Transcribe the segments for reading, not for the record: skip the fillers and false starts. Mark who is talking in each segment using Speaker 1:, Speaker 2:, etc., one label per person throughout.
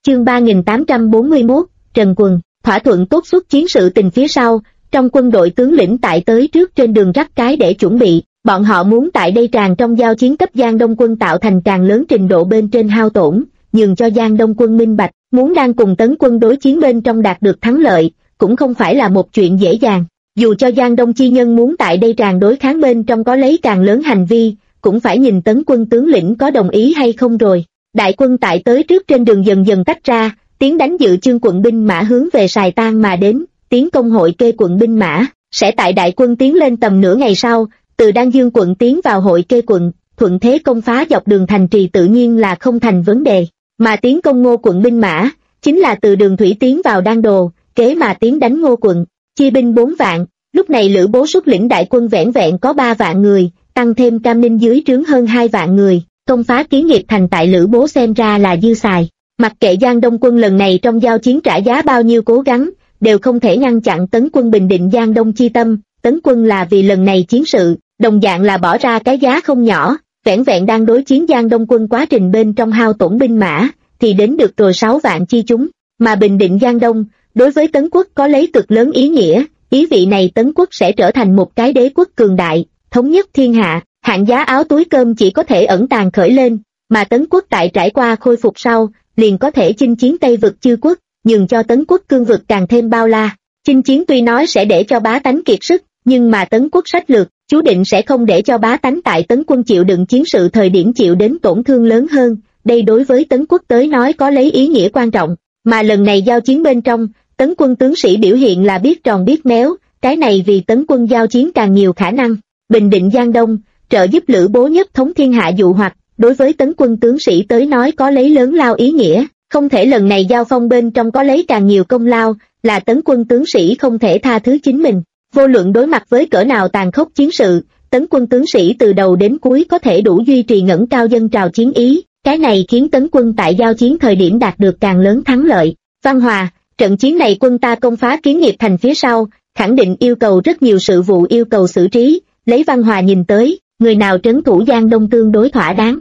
Speaker 1: Chương 3841, Trần Quần, thỏa thuận tốt suốt chiến sự tình phía sau, trong quân đội tướng lĩnh tại tới trước trên đường rắc cái để chuẩn bị, bọn họ muốn tại đây tràn trong giao chiến cấp Giang Đông quân tạo thành càng lớn trình độ bên trên hao tổn, nhường cho Giang Đông quân minh bạch, muốn đang cùng Tấn quân đối chiến bên trong đạt được thắng lợi, cũng không phải là một chuyện dễ dàng. Dù cho Giang Đông chi nhân muốn tại đây tràn đối kháng bên trong có lấy càng lớn hành vi, cũng phải nhìn Tấn quân tướng lĩnh có đồng ý hay không rồi. Đại quân tại tới trước trên đường dần dần tách ra, tiến đánh dự chương quận binh mã hướng về Sài Tan mà đến, tiến công hội kê quận binh mã, sẽ tại đại quân tiến lên tầm nửa ngày sau, từ Đan Dương quận tiến vào hội kê quận, thuận thế công phá dọc đường thành trì tự nhiên là không thành vấn đề, mà tiến công Ngô quận binh mã, chính là từ đường thủy tiến vào Đan Đồ, kế mà tiến đánh Ngô quận, chia binh 4 vạn, lúc này Lữ Bố xuất lĩnh đại quân vẻn vẹn có 3 vạn người, tăng thêm Cam Ninh dưới trướng hơn 2 vạn người, công phá Kiến Nghiệp thành tại Lữ Bố xem ra là dư xài. Mặc kệ Giang Đông quân lần này trong giao chiến trả giá bao nhiêu cố gắng, đều không thể ngăn chặn Tấn quân bình định Giang Đông chi tâm, Tấn quân là vì lần này chiến sự, đồng dạng là bỏ ra cái giá không nhỏ, vẻn vẹn đang đối chiến Giang Đông quân quá trình bên trong hao tổn binh mã, thì đến được rồi 6 vạn chi chúng, mà bình định Giang Đông, đối với Tấn quốc có lấy cực lớn ý nghĩa, ý vị này Tấn quốc sẽ trở thành một cái đế quốc cường đại, thống nhất thiên hạ, hạng giá áo túi cơm chỉ có thể ẩn tàng khởi lên, mà Tấn quốc tại trải qua khôi phục sau, liền có thể chinh chiến Tây vực chư quốc, nhường cho Tấn quốc cương vực càng thêm bao la. Chinh chiến tuy nói sẽ để cho bá tánh kiệt sức, nhưng mà Tấn quốc sách lược, chú định sẽ không để cho bá tánh tại Tấn quân chịu đựng chiến sự thời điểm chịu đến tổn thương lớn hơn, đây đối với Tấn quốc tới nói có lấy ý nghĩa quan trọng, mà lần này giao chiến bên trong, Tấn quân tướng sĩ biểu hiện là biết tròn biết méo, cái này vì Tấn quân giao chiến càng nhiều khả năng, bình định Giang Đông, trợ giúp Lữ Bố nhất thống thiên hạ dụ hoặc, đối với Tấn quân tướng sĩ tới nói có lấy lớn lao ý nghĩa, không thể lần này giao phong bên trong có lấy càng nhiều công lao, là Tấn quân tướng sĩ không thể tha thứ chính mình. Vô luận đối mặt với cỡ nào tàn khốc chiến sự, Tấn quân tướng sĩ từ đầu đến cuối có thể đủ duy trì ngẩng cao dân trào chiến ý, cái này khiến Tấn quân tại giao chiến thời điểm đạt được càng lớn thắng lợi. Văn Hòa, trận chiến này quân ta công phá Kiến Nghiệp thành phía sau, khẳng định yêu cầu rất nhiều sự vụ yêu cầu xử trí, lấy Văn Hòa nhìn tới, người nào trấn thủ Giang Đông tương đối thỏa đáng.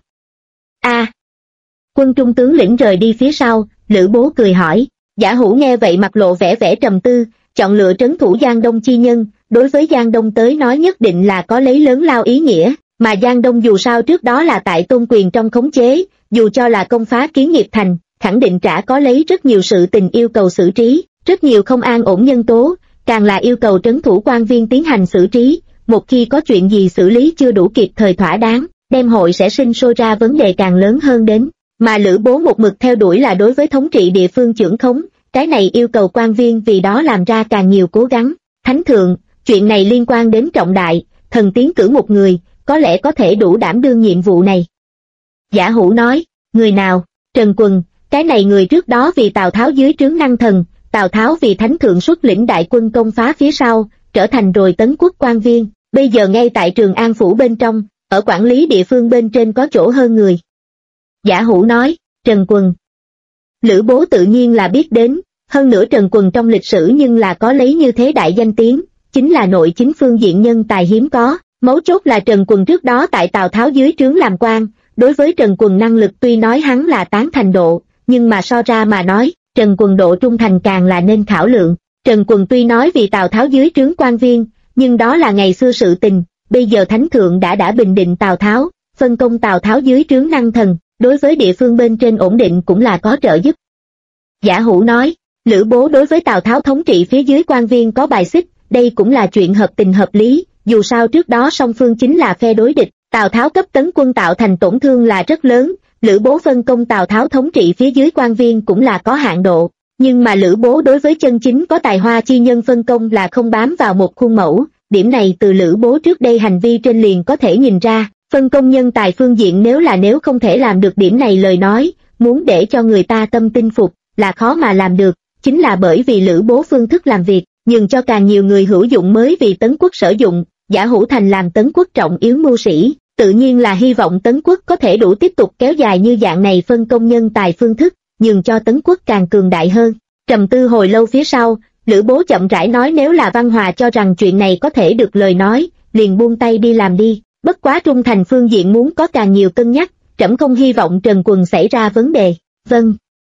Speaker 1: Quân trung tướng lĩnh rời đi phía sau, Lữ Bố cười hỏi, Giả Hữu nghe vậy mặt lộ vẻ vẻ trầm tư, chọn lựa trấn thủ Giang Đông chi nhân, đối với Giang Đông tới nói nhất định là có lấy lớn lao ý nghĩa, mà Giang Đông dù sao trước đó là tại Tôn Quyền trong khống chế, dù cho là công phá Kiến Nghiệp thành, khẳng định trả có lấy rất nhiều sự tình yêu cầu xử trí, rất nhiều không an ổn nhân tố, càng là yêu cầu trấn thủ quan viên tiến hành xử trí, một khi có chuyện gì xử lý chưa đủ kịp thời thỏa đáng, đem hội sẽ sinh sôi ra vấn đề càng lớn hơn đến. Mà Lữ Bố một mực theo đuổi là đối với thống trị địa phương chưởng khống, cái này yêu cầu quan viên vì đó làm ra càng nhiều cố gắng. Thánh thượng, chuyện này liên quan đến trọng đại, thần tiến cử một người, có lẽ có thể đủ đảm đương nhiệm vụ này. Giả Hữu nói, người nào? Trần Quần, cái này người trước đó vì Tào Tháo dưới trướng năng thần, Tào Tháo vì thánh thượng xuất lĩnh đại quân công phá phía sau, trở thành rồi Tấn quốc quan viên, bây giờ ngay tại Trường An phủ bên trong, ở quản lý địa phương bên trên có chỗ hơn người. Giả Hữu nói, Trần Quần. Lữ Bố tự nhiên là biết đến, hơn nữa Trần Quần trong lịch sử nhưng là có lấy như thế đại danh tiếng, chính là nội chính phương diện nhân tài hiếm có, mấu chốt là Trần Quần trước đó tại Tào Tháo dưới trướng làm quan, đối với Trần Quần năng lực tuy nói hắn là tán thành độ, nhưng mà so ra mà nói, Trần Quần độ trung thành càng là nên khảo lượng. Trần Quần tuy nói vì Tào Tháo dưới trướng quan viên, nhưng đó là ngày xưa sự tình, bây giờ thánh thượng đã bình định Tào Tháo, phân công Tào Tháo dưới trướng năng thần, đối với địa phương bên trên ổn định cũng là có trợ giúp. Giả Hữu nói, Lữ Bố đối với Tào Tháo thống trị phía dưới quan viên có bài xích, đây cũng là chuyện hợp tình hợp lý, dù sao trước đó song phương chính là phe đối địch, Tào Tháo cấp Tấn quân tạo thành tổn thương là rất lớn, Lữ Bố phân công Tào Tháo thống trị phía dưới quan viên cũng là có hạn độ, nhưng mà Lữ Bố đối với chân chính có tài hoa chi nhân phân công là không bám vào một khuôn mẫu, điểm này từ Lữ Bố trước đây hành vi trên liền có thể nhìn ra. Phân công nhân tài phương diện nếu không thể làm được điểm này lời nói, muốn để cho người ta tâm tin phục, là khó mà làm được, chính là bởi vì Lữ Bố phương thức làm việc, nhường cho càng nhiều người hữu dụng mới vì Tấn quốc sử dụng, Giả Hữu thành làm Tấn quốc trọng yếu mưu sĩ, tự nhiên là hy vọng Tấn quốc có thể đủ tiếp tục kéo dài như dạng này phân công nhân tài phương thức, nhường cho Tấn quốc càng cường đại hơn. Trầm tư hồi lâu phía sau, Lữ Bố chậm rãi nói nếu là Văn Hòa cho rằng chuyện này có thể được lời nói, liền buông tay đi làm đi. Bất quá trung thành phương diện muốn có càng nhiều cân nhắc, trẫm không hy vọng Trần Quần xảy ra vấn đề. Vâng.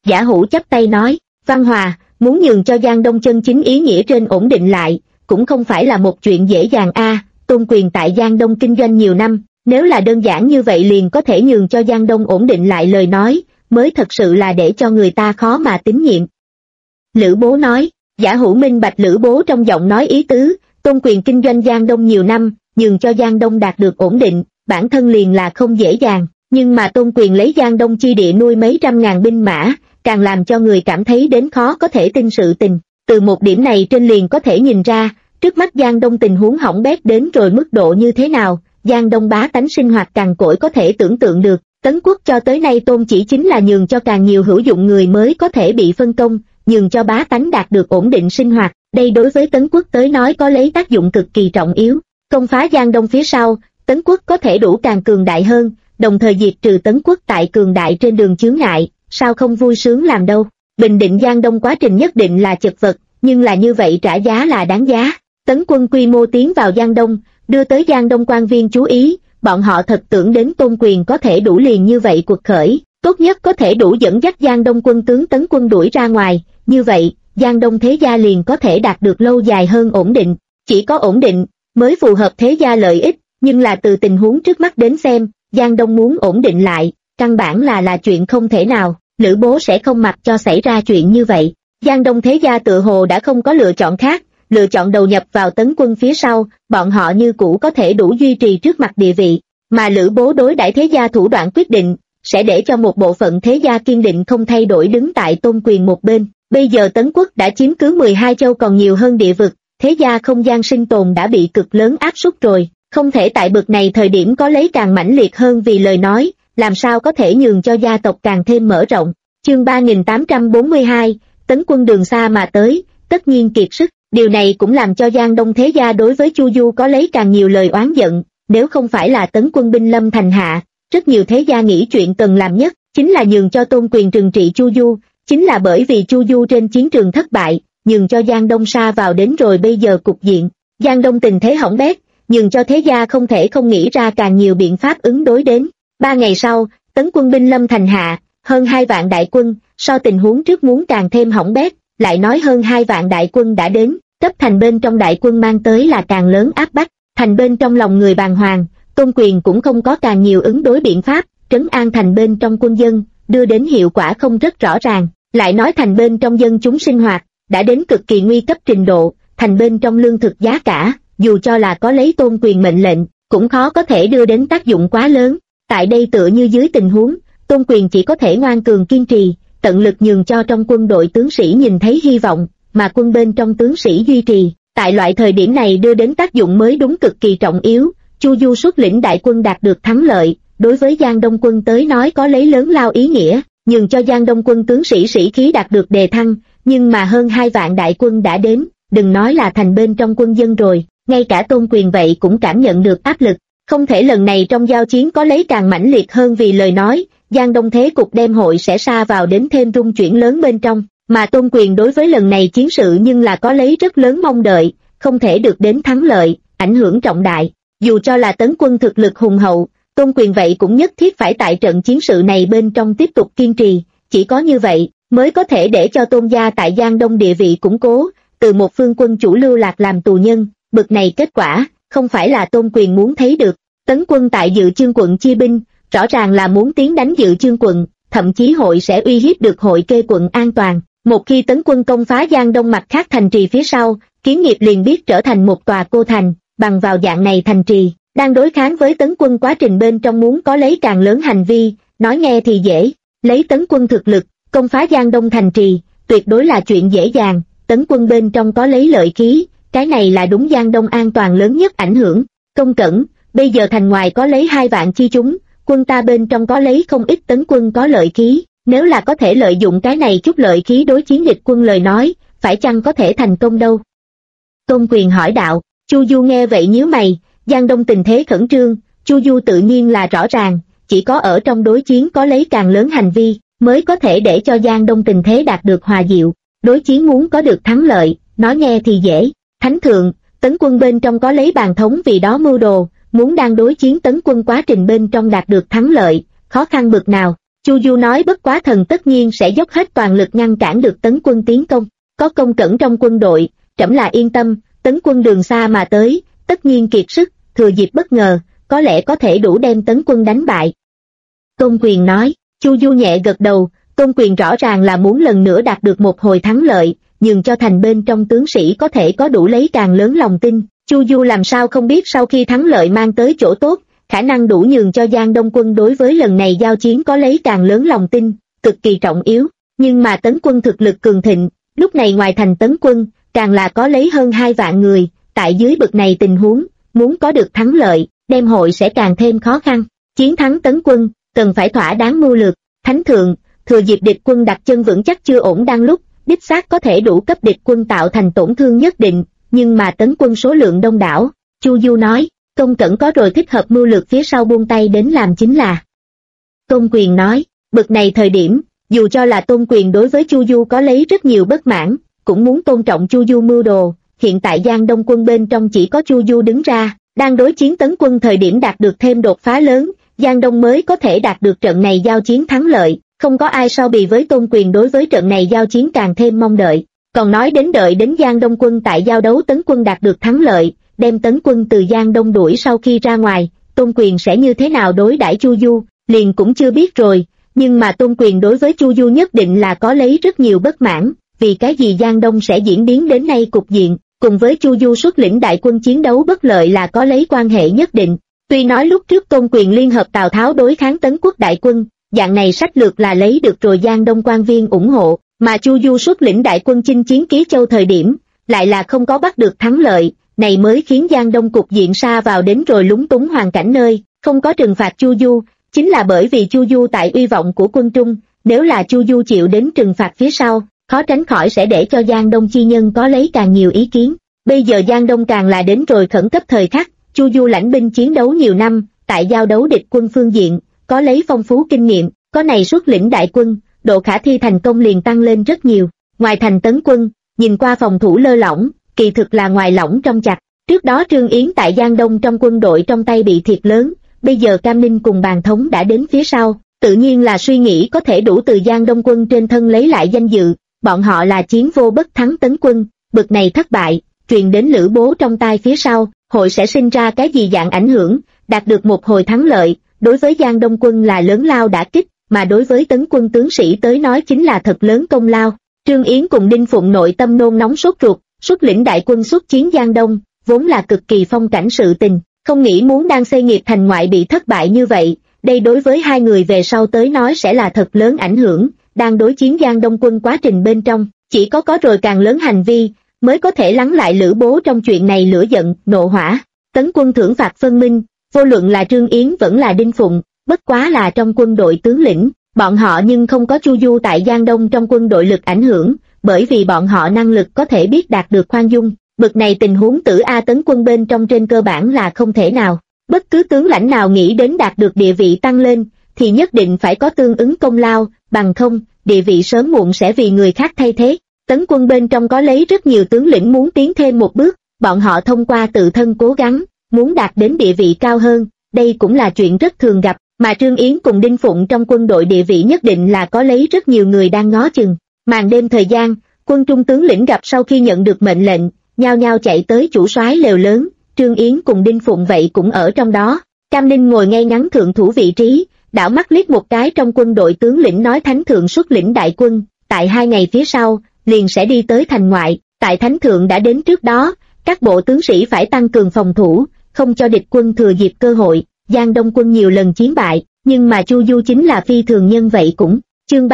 Speaker 1: Giả Hủ chắp tay nói, Văn Hòa, muốn nhường cho Giang Đông chân chính ý nghĩa trên ổn định lại, cũng không phải là một chuyện dễ dàng a. Tôn Quyền tại Giang Đông kinh doanh nhiều năm, nếu là đơn giản như vậy liền có thể nhường cho Giang Đông ổn định lại lời nói, mới thật sự là để cho người ta khó mà tín nhiệm. Lữ Bố nói, Giả Hủ minh bạch Lữ Bố trong giọng nói ý tứ, Tôn Quyền kinh doanh Giang Đông nhiều năm, nhường cho Giang Đông đạt được ổn định, bản thân liền là không dễ dàng, nhưng mà Tôn Quyền lấy Giang Đông chi địa nuôi mấy trăm ngàn binh mã, càng làm cho người cảm thấy đến khó có thể tin sự tình. Từ một điểm này trên liền có thể nhìn ra, trước mắt Giang Đông tình huống hỏng bét đến rồi mức độ như thế nào, Giang Đông bá tánh sinh hoạt cằn cỗi có thể tưởng tượng được. Tấn Quốc cho tới nay tôn chỉ chính là nhường cho càng nhiều hữu dụng người mới có thể bị phân công, nhường cho bá tánh đạt được ổn định sinh hoạt, đây đối với Tấn Quốc tới nói có lấy tác dụng cực kỳ trọng yếu. Công phá Giang Đông phía sau, Tấn Quốc có thể đủ càng cường đại hơn, đồng thời diệt trừ Tấn Quốc tại cường đại trên đường chướng ngại, sao không vui sướng làm đâu. Bình định Giang Đông quá trình nhất định là chật vật, nhưng là như vậy trả giá là đáng giá. Tấn quân quy mô tiến vào Giang Đông, đưa tới Giang Đông quan viên chú ý, bọn họ thật tưởng đến Tôn Quyền có thể đủ liền như vậy cuộc khởi, tốt nhất có thể đủ dẫn dắt Giang Đông quân tướng Tấn quân đuổi ra ngoài, như vậy, Giang Đông thế gia liền có thể đạt được lâu dài hơn ổn định, chỉ có ổn định, mới phù hợp thế gia lợi ích, nhưng là từ tình huống trước mắt đến xem, Giang Đông muốn ổn định lại, căn bản là chuyện không thể nào, Lữ Bố sẽ không mặc cho xảy ra chuyện như vậy. Giang Đông thế gia tự hồ đã không có lựa chọn khác, lựa chọn đầu nhập vào Tấn quân phía sau, bọn họ như cũ có thể đủ duy trì trước mặt địa vị, mà Lữ Bố đối đãi thế gia thủ đoạn quyết định, sẽ để cho một bộ phận thế gia kiên định không thay đổi đứng tại Tôn Quyền một bên. Bây giờ Tấn quốc đã chiếm cứ 12 châu còn nhiều hơn địa vực, thế gia không gian sinh tồn đã bị cực lớn áp suất rồi, không thể tại bực này thời điểm có lấy càng mãnh liệt hơn vì lời nói, làm sao có thể nhường cho gia tộc càng thêm mở rộng. Chương 3842, Tấn quân đường xa mà tới, tất nhiên kiệt sức, điều này cũng làm cho Giang Đông thế gia đối với Chu Du có lấy càng nhiều lời oán giận, nếu không phải là Tấn quân binh lâm thành hạ, rất nhiều thế gia nghĩ chuyện cần làm nhất, chính là nhường cho Tôn Quyền trừng trị Chu Du, chính là bởi vì Chu Du trên chiến trường thất bại, nhường cho Giang Đông sa vào đến rồi bây giờ cục diện, Giang Đông tình thế hỏng bét, nhường cho thế gia không thể không nghĩ ra càng nhiều biện pháp ứng đối đến. 3 ngày sau, Tấn quân binh lâm thành hạ, hơn 2 vạn đại quân, so tình huống trước muốn càng thêm hỏng bét, lại nói hơn 2 vạn đại quân đã đến, cấp thành bên trong đại quân mang tới là càng lớn áp bách, thành bên trong lòng người bàng hoàng, Tôn Quyền cũng không có càng nhiều ứng đối biện pháp, trấn an thành bên trong quân dân, đưa đến hiệu quả không rất rõ ràng, lại nói thành bên trong dân chúng sinh hoạt, đã đến cực kỳ nguy cấp trình độ, thành bên trong lương thực giá cả, dù cho là có lấy Tôn Quyền mệnh lệnh, cũng khó có thể đưa đến tác dụng quá lớn, tại đây tựa như dưới tình huống, Tôn Quyền chỉ có thể ngoan cường kiên trì, tận lực nhường cho trong quân đội tướng sĩ nhìn thấy hy vọng, mà quân bên trong tướng sĩ duy trì, tại loại thời điểm này đưa đến tác dụng mới đúng cực kỳ trọng yếu. Chu Du xuất lĩnh đại quân đạt được thắng lợi, đối với Giang Đông quân tới nói có lấy lớn lao ý nghĩa, nhường cho Giang Đông quân tướng sĩ sĩ khí đạt được đề thăng, nhưng mà hơn 2 vạn đại quân đã đến, đừng nói là thành bên trong quân dân rồi, ngay cả Tôn Quyền vậy cũng cảm nhận được áp lực, không thể lần này trong giao chiến có lấy càng mãnh liệt hơn vì lời nói, Giang Đông thế cục đem hội sẽ sa vào đến thêm rung chuyển lớn bên trong, mà Tôn Quyền đối với lần này chiến sự nhưng là có lấy rất lớn mong đợi, không thể được đến thắng lợi, ảnh hưởng trọng đại. Dù cho là Tấn quân thực lực hùng hậu, Tôn Quyền vậy cũng nhất thiết phải tại trận chiến sự này bên trong tiếp tục kiên trì, chỉ có như vậy, mới có thể để cho Tôn gia tại Giang Đông địa vị củng cố, từ một phương quân chủ lưu lạc làm tù nhân, bực này kết quả, không phải là Tôn Quyền muốn thấy được. Tấn quân tại Dự Chương quận chia binh, rõ ràng là muốn tiến đánh Dự Chương quận, thậm chí hội sẽ uy hiếp được Hội Kê quận an toàn. Một khi Tấn quân công phá Giang Đông mặt khác thành trì phía sau, Kiến Nghiệp liền biết trở thành một tòa cô thành, bằng vào dạng này thành trì, đang đối kháng với Tấn quân quá trình bên trong muốn có lấy càng lớn hành vi, nói nghe thì dễ, lấy Tấn quân thực lực, công phá Giang Đông thành trì, tuyệt đối là chuyện dễ dàng, Tấn quân bên trong có lấy lợi khí, cái này là đúng Giang Đông an toàn lớn nhất ảnh hưởng. Công cẩn, bây giờ thành ngoài có lấy 2 vạn chi chúng, quân ta bên trong có lấy không ít Tấn quân có lợi khí, nếu là có thể lợi dụng cái này chút lợi khí đối chiến địch quân lời nói, phải chăng có thể thành công đâu? Tôn Quyền hỏi đạo. Chu Du nghe vậy nhíu mày, Giang Đông tình thế khẩn trương, Chu Du tự nhiên là rõ ràng, chỉ có ở trong đối chiến có lấy càng lớn hành vi, mới có thể để cho Giang Đông tình thế đạt được hòa dịu, đối chiến muốn có được thắng lợi, nói nghe thì dễ, Thánh Thượng, Tấn quân bên trong có lấy bàn thống vì đó mưu đồ, muốn đang đối chiến Tấn quân quá trình bên trong đạt được thắng lợi, khó khăn bực nào, Chu Du nói bất quá thần tất nhiên sẽ dốc hết toàn lực ngăn cản được Tấn quân tiến công. Có công cẩn trong quân đội, trẫm là yên tâm, Tấn quân đường xa mà tới, tất nhiên kiệt sức, thừa dịp bất ngờ, có lẽ có thể đủ đem Tấn quân đánh bại. Tôn Quyền nói. Chu Du nhẹ gật đầu, Tôn Quyền rõ ràng là muốn lần nữa đạt được một hồi thắng lợi, nhường cho thành bên trong tướng sĩ có thể có đủ lấy càng lớn lòng tin. Chu Du làm sao không biết sau khi thắng lợi mang tới chỗ tốt, khả năng đủ nhường cho Giang Đông quân đối với lần này giao chiến có lấy càng lớn lòng tin, cực kỳ trọng yếu. Nhưng mà Tấn quân thực lực cường thịnh, lúc này ngoài thành Tấn quân, càng là có lấy hơn 2 vạn người, tại dưới bực này tình huống, muốn có được thắng lợi, đem hội sẽ càng thêm khó khăn. Chiến thắng Tấn quân, cần phải thỏa đáng mưu lược. Thánh thượng, thừa dịp địch quân đặt chân vững chắc chưa ổn đang lúc, đích xác có thể đủ cấp địch quân tạo thành tổn thương nhất định, nhưng mà Tấn quân số lượng đông đảo. Chu Du nói, công cẩn có rồi thích hợp mưu lược phía sau buông tay đến làm chính là. Tôn Quyền nói, bực này thời điểm, dù cho là Tôn Quyền đối với Chu Du có lấy rất nhiều bất mãn, cũng muốn tôn trọng Chu Du mưu đồ. Hiện tại Giang Đông quân bên trong chỉ có Chu Du đứng ra, đang đối chiến Tấn quân thời điểm đạt được thêm đột phá lớn, Giang Đông mới có thể đạt được trận này giao chiến thắng lợi, không có ai so bì với Tôn Quyền đối với trận này giao chiến càng thêm mong đợi. Còn nói đến đợi đến Giang Đông quân tại giao đấu Tấn quân đạt được thắng lợi, đem Tấn quân từ Giang Đông đuổi sau khi ra ngoài, Tôn Quyền sẽ như thế nào đối đãi Chu Du, liền cũng chưa biết rồi, nhưng mà Tôn Quyền đối với Chu Du nhất định là có lấy rất nhiều bất mãn, vì cái gì Giang Đông sẽ diễn biến đến nay cục diện, cùng với Chu Du xuất lĩnh đại quân chiến đấu bất lợi là có lấy quan hệ nhất định. Tuy nói lúc trước Tôn Quyền liên hợp Tào Tháo đối kháng Tấn quốc đại quân, dạng này sách lược là lấy được rồi Giang Đông quan viên ủng hộ, mà Chu Du xuất lĩnh đại quân chinh chiến Ký Châu thời điểm, lại là không có bắt được thắng lợi, này mới khiến Giang Đông cục diện sa vào đến rồi lúng túng hoàn cảnh nơi, không có trừng phạt Chu Du, chính là bởi vì Chu Du tại uy vọng của quân Trung, nếu là Chu Du chịu đến trừng phạt phía sau, khó tránh khỏi sẽ để cho Giang Đông chi nhân có lấy càng nhiều ý kiến. Bây giờ Giang Đông càng là đến rồi khẩn cấp thời khắc, Chu Du lãnh binh chiến đấu nhiều năm, tại giao đấu địch quân phương diện, có lấy phong phú kinh nghiệm, có này xuất lĩnh đại quân, độ khả thi thành công liền tăng lên rất nhiều. Ngoài thành Tấn quân, nhìn qua phòng thủ lơ lỏng, kỳ thực là ngoài lỏng trong chặt. Trước đó Trương Yến tại Giang Đông trong quân đội trong tay bị thiệt lớn, bây giờ Cam Ninh cùng Bàn Thống đã đến phía sau, tự nhiên là suy nghĩ có thể đủ từ Giang Đông quân trên thân lấy lại danh dự, bọn họ là chiến vô bất thắng Tấn quân, bực này thất bại, truyền đến Lữ Bố trong tai phía sau, hội sẽ sinh ra cái gì dạng ảnh hưởng, đạt được một hồi thắng lợi, đối với Giang Đông quân là lớn lao đả kích, mà đối với Tấn quân tướng sĩ tới nói chính là thật lớn công lao. Trương Yến cùng Đinh Phụng nội tâm nôn nóng sốt ruột, xuất lĩnh đại quân xuất chiến Giang Đông, vốn là cực kỳ phong cảnh sự tình, không nghĩ muốn đang xây nghiệp thành ngoại bị thất bại như vậy, đây đối với hai người về sau tới nói sẽ là thật lớn ảnh hưởng, đang đối chiến Giang Đông quân quá trình bên trong, chỉ có rồi càng lớn hành vi, mới có thể lắng lại Lữ Bố trong chuyện này lửa giận, nộ hỏa. Tấn quân thưởng phạt phân minh, vô luận là Trương Yến vẫn là Đinh Phụng, bất quá là trong quân đội tướng lĩnh, bọn họ nhưng không có Chu Du tại Giang Đông trong quân đội lực ảnh hưởng, bởi vì bọn họ năng lực có thể biết đạt được khoan dung, bực này tình huống tử A Tấn quân bên trong trên cơ bản là không thể nào. Bất cứ tướng lãnh nào nghĩ đến đạt được địa vị tăng lên, thì nhất định phải có tương ứng công lao, bằng không, địa vị sớm muộn sẽ vì người khác thay thế. Tấn quân bên trong có lấy rất nhiều tướng lĩnh muốn tiến thêm một bước, bọn họ thông qua tự thân cố gắng, muốn đạt đến địa vị cao hơn, đây cũng là chuyện rất thường gặp, mà Trương Yến cùng Đinh Phụng trong quân đội địa vị nhất định là có lấy rất nhiều người đang ngó chừng. Màn đêm thời gian, quân Trung tướng lĩnh gặp sau khi nhận được mệnh lệnh, nhao nhao chạy tới chủ soái lều lớn, Trương Yến cùng Đinh Phụng vậy cũng ở trong đó. Cam Ninh ngồi ngay ngắn thượng thủ vị trí, đảo mắt liếc một cái trong quân đội tướng lĩnh nói Thánh thượng xuất lĩnh đại quân, tại 2 ngày phía sau, liền sẽ đi tới thành ngoại, tại Thánh thượng đã đến trước đó, các bộ tướng sĩ phải tăng cường phòng thủ, không cho địch quân thừa dịp cơ hội. Giang Đông quân nhiều lần chiến bại, nhưng mà Chu Du chính là phi thường nhân vậy cũng. Chương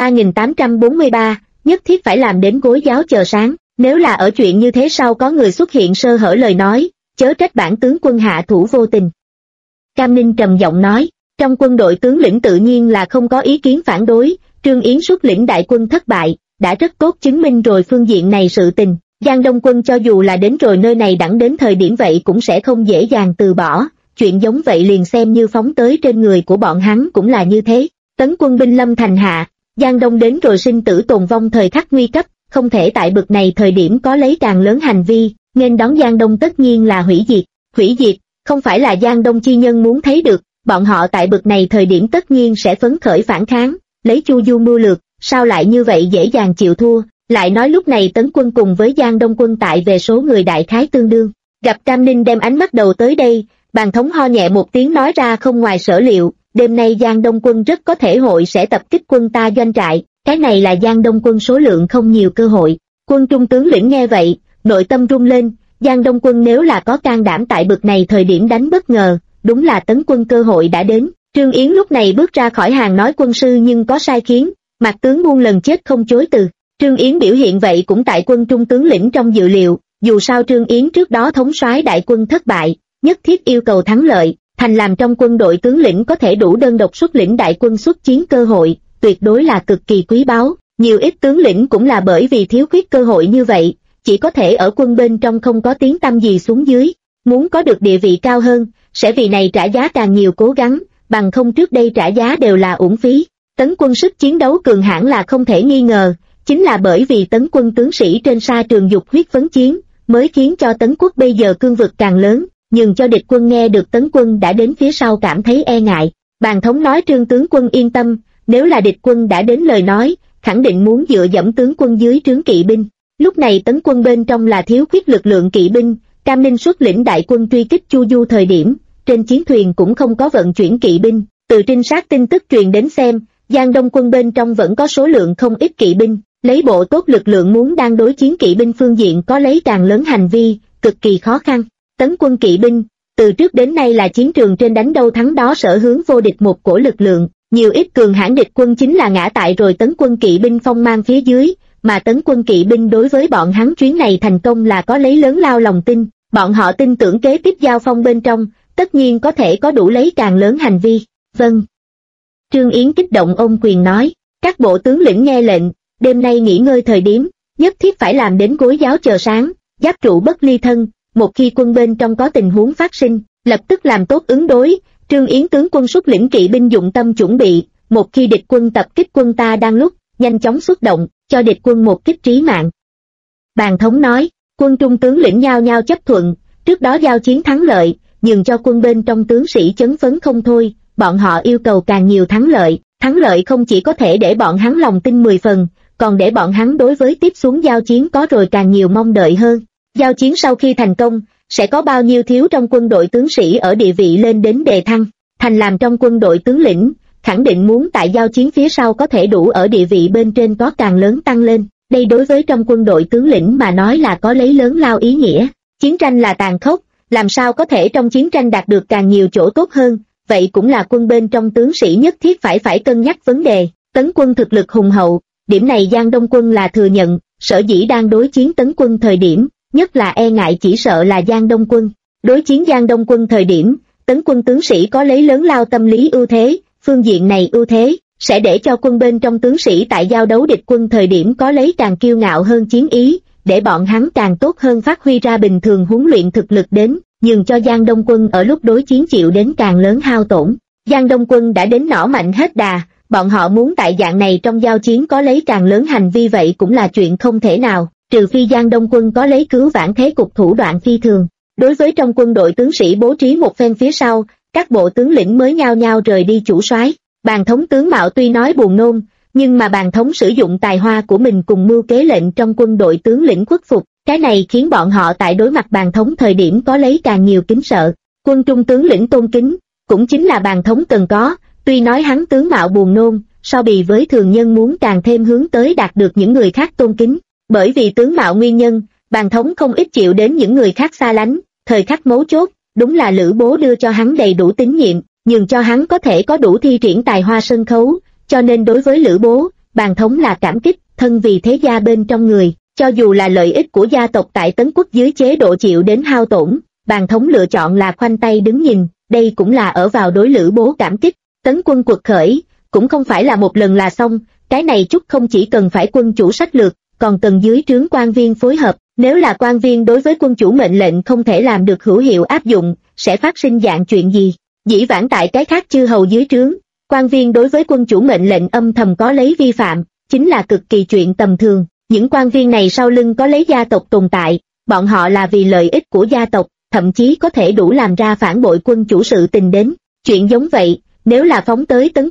Speaker 1: 3843, nhất thiết phải làm đến gối giáo chờ sáng, nếu là ở chuyện như thế sau có người xuất hiện sơ hở lời nói, chớ trách bản tướng quân hạ thủ vô tình. Cam Ninh trầm giọng nói, trong quân đội tướng lĩnh tự nhiên là không có ý kiến phản đối, Trương Yến xuất lĩnh đại quân thất bại, đã rất tốt chứng minh rồi phương diện này sự tình. Giang Đông quân cho dù là đến rồi nơi này đẳng đến thời điểm vậy cũng sẽ không dễ dàng từ bỏ, chuyện giống vậy liền xem như phóng tới trên người của bọn hắn cũng là như thế. Tấn quân binh lâm thành hạ, Giang Đông đến rồi sinh tử tồn vong thời khắc nguy cấp, không thể tại bực này thời điểm có lấy càng lớn hành vi, nên đón Giang Đông tất nhiên là hủy diệt. Hủy diệt, không phải là Giang Đông chi nhân muốn thấy được, bọn họ tại bực này thời điểm tất nhiên sẽ phấn khởi phản kháng, lấy Chu Du mưu lược, sao lại như vậy dễ dàng chịu thua, lại nói lúc này Tấn quân cùng với Giang Đông quân tại về số người đại khái tương đương. Gặp Cam Ninh đem ánh mắt đầu tới đây, Bàn Thống ho nhẹ một tiếng nói ra không ngoài sở liệu, đêm nay Giang Đông quân rất có thể hội sẽ tập kích quân ta doanh trại, cái này là Giang Đông quân số lượng không nhiều cơ hội. Quân trung tướng lĩnh nghe vậy, nội tâm rung lên, Giang Đông quân nếu là có can đảm tại bực này thời điểm đánh bất ngờ, đúng là Tấn quân cơ hội đã đến. Trương Yến lúc này bước ra khỏi hàng nói quân sư nhưng có sai khiến, Mạc tướng muôn lần chết không chối từ. Trương Yến biểu hiện vậy cũng tại quân trung tướng lĩnh trong dự liệu, dù sao Trương Yến trước đó thống soái đại quân thất bại, nhất thiết yêu cầu thắng lợi, thành làm trong quân đội tướng lĩnh có thể đủ đơn độc xuất lĩnh đại quân xuất chiến cơ hội, tuyệt đối là cực kỳ quý báu. Nhiều ít tướng lĩnh cũng là bởi vì thiếu khuyết cơ hội như vậy, chỉ có thể ở quân bên trong không có tiếng tăm gì xuống dưới, muốn có được địa vị cao hơn, sẽ vì này trả giá càng nhiều cố gắng, bằng không trước đây trả giá đều là uổng phí. Tấn quân sức chiến đấu cường hãn là không thể nghi ngờ, chính là bởi vì Tấn quân tướng sĩ trên sa trường dục huyết phấn chiến, mới khiến cho Tấn quốc bây giờ cương vực càng lớn, nhưng cho địch quân nghe được Tấn quân đã đến phía sau cảm thấy e ngại. Bàn Thống nói Trương tướng quân yên tâm, nếu là địch quân đã đến lời nói, khẳng định muốn dựa dẫm tướng quân dưới trướng kỵ binh. Lúc này Tấn quân bên trong là thiếu khuyết lực lượng kỵ binh, Cam Ninh xuất lĩnh đại quân truy kích Chu Du thời điểm, trên chiến thuyền cũng không có vận chuyển kỵ binh, từ trinh sát tin tức truyền đến xem, Giang Đông quân bên trong vẫn có số lượng không ít kỵ binh, lấy bộ tốt lực lượng muốn đang đối chiến kỵ binh phương diện có lấy càng lớn hành vi, cực kỳ khó khăn. Tấn quân kỵ binh, từ trước đến nay là chiến trường trên đánh đâu thắng đó sở hướng vô địch một cổ lực lượng, nhiều ít cường hãn địch quân chính là ngã tại rồi Tấn quân kỵ binh phong mang phía dưới, mà Tấn quân kỵ binh đối với bọn hắn chuyến này thành công là có lấy lớn lao lòng tin, bọn họ tin tưởng kế tiếp giao phong bên trong, tất nhiên có thể có đủ lấy càng lớn hành vi. Vâng. Trương Yến kích động ôm quyền nói, các bộ tướng lĩnh nghe lệnh, đêm nay nghỉ ngơi thời điểm, nhất thiết phải làm đến gối giáo chờ sáng, giáp trụ bất ly thân, một khi quân bên trong có tình huống phát sinh, lập tức làm tốt ứng đối. Trương Yến tướng quân xuất lĩnh kỵ binh dụng tâm chuẩn bị, một khi địch quân tập kích quân ta đang lúc, nhanh chóng xuất động, cho địch quân một kích trí mạng. Bàn Thống nói, quân trung tướng lĩnh nhao nhao chấp thuận, trước đó giao chiến thắng lợi, nhưng cho quân bên trong tướng sĩ chấn phấn không thôi, bọn họ yêu cầu càng nhiều thắng lợi không chỉ có thể để bọn hắn lòng tin 10 phần, còn để bọn hắn đối với tiếp xuống giao chiến có rồi càng nhiều mong đợi hơn. Giao chiến sau khi thành công, sẽ có bao nhiêu thiếu trong quân đội tướng sĩ ở địa vị lên đến đề thăng, thành làm trong quân đội tướng lĩnh, khẳng định muốn tại giao chiến phía sau có thể đủ ở địa vị bên trên có càng lớn tăng lên, đây đối với trong quân đội tướng lĩnh mà nói là có lấy lớn lao ý nghĩa. Chiến tranh là tàn khốc, làm sao có thể trong chiến tranh đạt được càng nhiều chỗ tốt hơn, vậy cũng là quân bên trong tướng sĩ nhất thiết phải cân nhắc vấn đề. Tấn quân thực lực hùng hậu, điểm này Giang Đông quân là thừa nhận, sở dĩ đang đối chiến Tấn quân thời điểm, nhất là e ngại chỉ sợ là Giang Đông quân. Đối chiến Giang Đông quân thời điểm, Tấn quân tướng sĩ có lấy lớn lao tâm lý ưu thế, phương diện này ưu thế, sẽ để cho quân bên trong tướng sĩ tại giao đấu địch quân thời điểm có lấy càng kiêu ngạo hơn chiến ý, để bọn hắn càng tốt hơn phát huy ra bình thường huấn luyện thực lực đến, nhưng cho Giang Đông quân ở lúc đối chiến chịu đến càng lớn hao tổn. Giang Đông quân đã đến nỏ mạnh hết đà, bọn họ muốn tại dạng này trong giao chiến có lấy càng lớn hành vi vậy cũng là chuyện không thể nào, trừ phi Giang Đông quân có lấy cứu vãn thế cục thủ đoạn phi thường. Đối với trong quân đội tướng sĩ bố trí một phen phía sau, các bộ tướng lĩnh mới nhao nhao rời đi chủ soái. Bàn Thống tướng mạo tuy nói buồn nôn, nhưng mà Bàn Thống sử dụng tài hoa của mình cùng mưu kế lệnh trong quân đội tướng lĩnh khuất phục, cái này khiến bọn họ tại đối mặt Bàn Thống thời điểm có lấy càng nhiều kính sợ. Quân trung tướng lĩnh tôn kính, cũng chính là Bàn Thống cần có, tuy nói hắn tướng mạo buồn nôn, so bì với thường nhân muốn càng thêm hướng tới đạt được những người khác tôn kính. Bởi vì tướng mạo nguyên nhân, Bàn Thống không ít chịu đến những người khác xa lánh, thời khắc mấu chốt, đúng là Lữ Bố đưa cho hắn đầy đủ tín nhiệm, nhường cho hắn có thể có đủ thi triển tài hoa sân khấu, cho nên đối với Lữ Bố, Bàn Thống là cảm kích, thân vì thế gia bên trong người, cho dù là lợi ích của gia tộc tại Tấn quốc dưới chế độ chịu đến hao tổn, Bàn Thống lựa chọn là khoanh tay đứng nhìn, đây cũng là ở vào đối Lữ Bố cảm kích. Tấn quân quật khởi, cũng không phải là một lần là xong, cái này chút không chỉ cần phải quân chủ sách lược, còn cần dưới trướng quan viên phối hợp, nếu là quan viên đối với quân chủ mệnh lệnh không thể làm được hữu hiệu áp dụng, sẽ phát sinh dạng chuyện gì? Dĩ vãng tại cái khác chư hầu dưới trướng, quan viên đối với quân chủ mệnh lệnh âm thầm có lấy vi phạm, chính là cực kỳ chuyện tầm thường, những quan viên này sau lưng có lấy gia tộc tồn tại, bọn họ là vì lợi ích của gia tộc, thậm chí có thể đủ làm ra phản bội quân chủ sự tình đến, chuyện giống vậy, nếu là phóng tới Tấn quốc,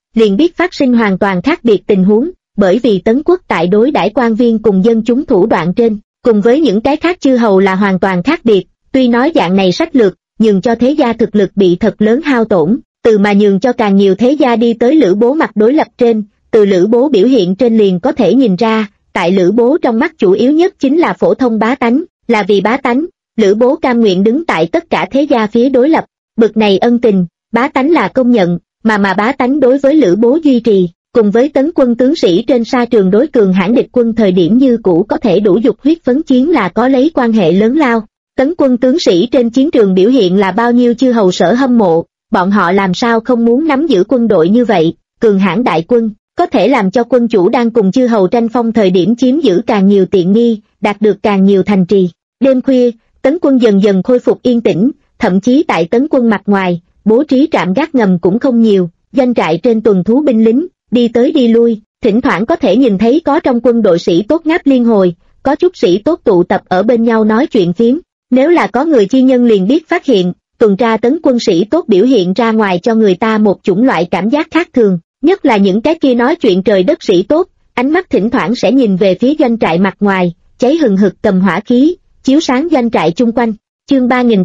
Speaker 1: liền biết phát sinh hoàn toàn khác biệt tình huống, bởi vì Tấn quốc tại đối đãi quan viên cùng dân chúng thủ đoạn trên, cùng với những cái khác chư hầu là hoàn toàn khác biệt, tuy nói dạng này sách lược, nhường cho thế gia thực lực bị thật lớn hao tổn, từ mà nhường cho càng nhiều thế gia đi tới Lữ Bố mặt đối lập trên, từ Lữ Bố biểu hiện trên liền có thể nhìn ra, tại Lữ Bố trong mắt chủ yếu nhất chính là phổ thông bá tánh, là vì bá tánh, Lữ Bố cam nguyện đứng tại tất cả thế gia phía đối lập, bực này ân tình, bá tánh là công nhận, mà bá tánh đối với Lữ Bố duy trì, cùng với Tấn quân tướng sĩ trên sa trường đối cường hãn địch quân thời điểm như cũ có thể đủ dục huyết phấn chiến là có lấy quan hệ lớn lao. Tấn quân tướng sĩ trên chiến trường biểu hiện là bao nhiêu chư hầu sở hâm mộ, bọn họ làm sao không muốn nắm giữ quân đội như vậy, cường hãn đại quân, có thể làm cho quân chủ đang cùng chư hầu tranh phong thời điểm chiếm giữ càng nhiều tiện nghi, đạt được càng nhiều thành trì. Đêm khuya, Tấn quân dần dần khôi phục yên tĩnh, thậm chí tại Tấn quân mặt ngoài, bố trí trạm gác ngầm cũng không nhiều, doanh trại trên tuần thú binh lính, đi tới đi lui, thỉnh thoảng có thể nhìn thấy có trong quân đội sĩ tốt ngáp liên hồi, có chút sĩ tốt tụ tập ở bên nhau nói chuyện phiếm. Nếu là có người chi nhân liền biết phát hiện, tuần tra Tấn quân sĩ tốt biểu hiện ra ngoài cho người ta một chủng loại cảm giác khác thường, nhất là những cái kia nói chuyện trời đất sĩ tốt, ánh mắt thỉnh thoảng sẽ nhìn về phía doanh trại mặt ngoài, cháy hừng hực cầm hỏa khí, chiếu sáng doanh trại chung quanh. Chương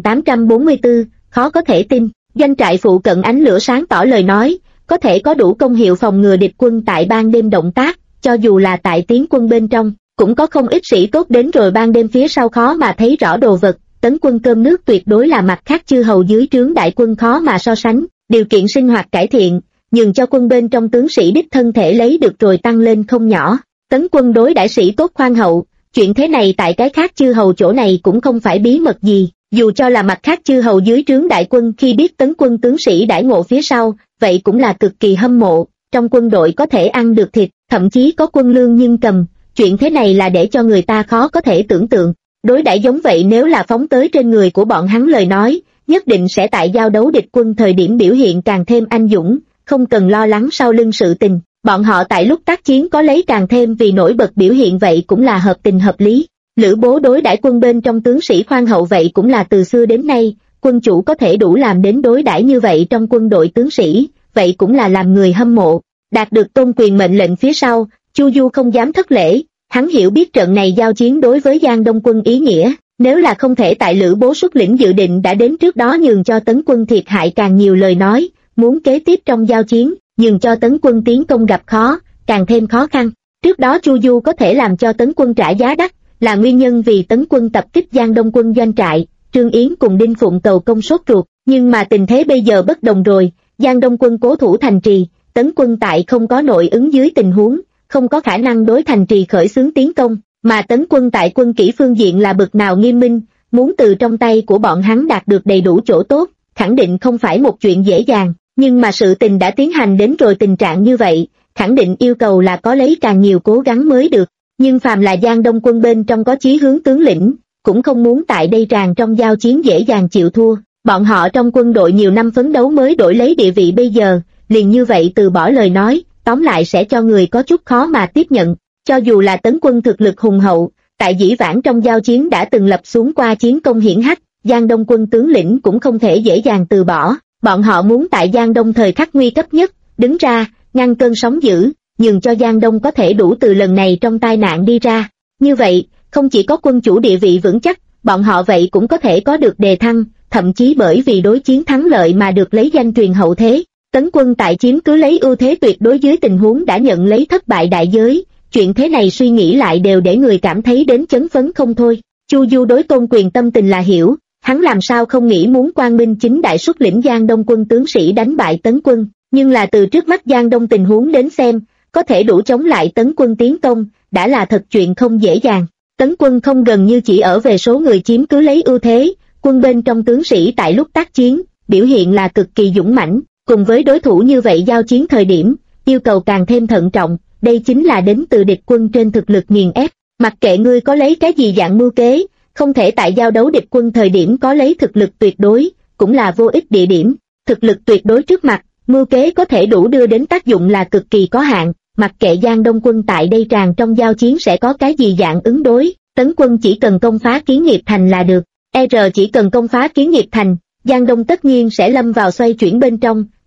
Speaker 1: 3844, khó có thể tin, doanh trại phụ cận ánh lửa sáng tỏ lời nói, có thể có đủ công hiệu phòng ngừa địch quân tại ban đêm động tác, cho dù là tại tiến quân bên trong, cũng có không ít sĩ tốt đến rồi ban đêm phía sau khó mà thấy rõ đồ vật. Tấn quân cơm nước tuyệt đối là mặt khác chư hầu dưới trướng đại quân khó mà so sánh, điều kiện sinh hoạt cải thiện, nhường cho quân bên trong tướng sĩ đích thân thể lấy được rồi tăng lên không nhỏ. Tấn quân đối đãi sĩ tốt khoan hậu, chuyện thế này tại cái khác chư hầu chỗ này cũng không phải bí mật gì, dù cho là mặt khác chư hầu dưới trướng đại quân khi biết Tấn quân tướng sĩ đãi ngộ phía sau, vậy cũng là cực kỳ hâm mộ, trong quân đội có thể ăn được thịt, thậm chí có quân lương nhưng cầm, chuyện thế này là để cho người ta khó có thể tưởng tượng. Đối đãi giống vậy nếu là phóng tới trên người của bọn hắn lời nói, nhất định sẽ tại giao đấu địch quân thời điểm biểu hiện càng thêm anh dũng, không cần lo lắng sau lưng sự tình. Bọn họ tại lúc tác chiến có lấy càng thêm vì nổi bật biểu hiện vậy cũng là hợp tình hợp lý. Lữ Bố đối đãi quân bên trong tướng sĩ khoan hậu vậy cũng là từ xưa đến nay, quân chủ có thể đủ làm đến đối đãi như vậy trong quân đội tướng sĩ, vậy cũng là làm người hâm mộ. Đạt được tôn quyền mệnh lệnh phía sau, Chu Du không dám thất lễ. Hắn hiểu biết trận này giao chiến đối với Giang Đông quân ý nghĩa, nếu là không thể tại Lữ Bố xuất lĩnh dự định đã đến trước đó nhường cho Tấn quân thiệt hại càng nhiều lời nói, muốn kế tiếp trong giao chiến, nhường cho Tấn quân tiến công gặp khó, càng thêm khó khăn. Trước đó Chu Du có thể làm cho Tấn quân trả giá đắt, là nguyên nhân vì Tấn quân tập kích Giang Đông quân doanh trại, Trương Yến cùng Đinh Phụng cầu công sốt ruột, nhưng mà tình thế bây giờ bất đồng rồi, Giang Đông quân cố thủ thành trì, Tấn quân tại không có nội ứng dưới tình huống, không có khả năng đối thành trì khởi xướng tiến công, mà Tấn quân tại quân kỹ phương diện là bực nào nghiêm minh, muốn từ trong tay của bọn hắn đạt được đầy đủ chỗ tốt, khẳng định không phải một chuyện dễ dàng, nhưng mà sự tình đã tiến hành đến rồi tình trạng như vậy, khẳng định yêu cầu là có lấy càng nhiều cố gắng mới được, nhưng phàm là Giang Đông quân bên trong có chí hướng tướng lĩnh, cũng không muốn tại đây tràn trong giao chiến dễ dàng chịu thua, bọn họ trong quân đội nhiều năm phấn đấu mới đổi lấy địa vị bây giờ, liền như vậy từ bỏ lời nói, tóm lại sẽ cho người có chút khó mà tiếp nhận, cho dù là Tấn quân thực lực hùng hậu, tại dĩ vãng trong giao chiến đã từng lập xuống qua chiến công hiển hách, Giang Đông quân tướng lĩnh cũng không thể dễ dàng từ bỏ, bọn họ muốn tại Giang Đông thời khắc nguy cấp nhất, đứng ra, ngăn cơn sóng dữ, nhường cho Giang Đông có thể đủ từ lần này trong tai nạn đi ra. Như vậy, không chỉ có quân chủ địa vị vững chắc, bọn họ vậy cũng có thể có được đề thăng, thậm chí bởi vì đối chiến thắng lợi mà được lấy danh truyền hậu thế. Tấn quân tại chiếm cứ lấy ưu thế tuyệt đối dưới tình huống đã nhận lấy thất bại đại giới, chuyện thế này suy nghĩ lại đều để người cảm thấy đến chấn phấn không thôi. Chu Du đối Tôn Quyền tâm tình là hiểu, hắn làm sao không nghĩ muốn quang minh chính đại xuất lĩnh Giang Đông quân tướng sĩ đánh bại Tấn quân, nhưng là từ trước mắt Giang Đông tình huống đến xem, có thể đủ chống lại Tấn quân tiến công, đã là thật chuyện không dễ dàng. Tấn quân không gần như chỉ ở về số người chiếm cứ lấy ưu thế, quân bên trong tướng sĩ tại lúc tác chiến, biểu hiện là cực kỳ dũng mãnh, cùng với đối thủ như vậy giao chiến thời điểm, yêu cầu càng thêm thận trọng, đây chính là đến từ địch quân trên thực lực nghiền ép, mặc kệ ngươi có lấy cái gì dạng mưu kế, không thể tại giao đấu địch quân thời điểm có lấy thực lực tuyệt đối, cũng là vô ích địa điểm, thực lực tuyệt đối trước mặt, mưu kế có thể đủ đưa đến tác dụng là cực kỳ có hạn, mặc kệ Giang Đông quân tại đây tràn trong giao chiến sẽ có cái gì dạng ứng đối, Tấn quân chỉ cần công phá Kiến Nghiệp Thành là được, chỉ cần công phá Kiến Nghiệp Thành, Giang Đông tất nhiên sẽ lâm vào xoay chuyển bên trong,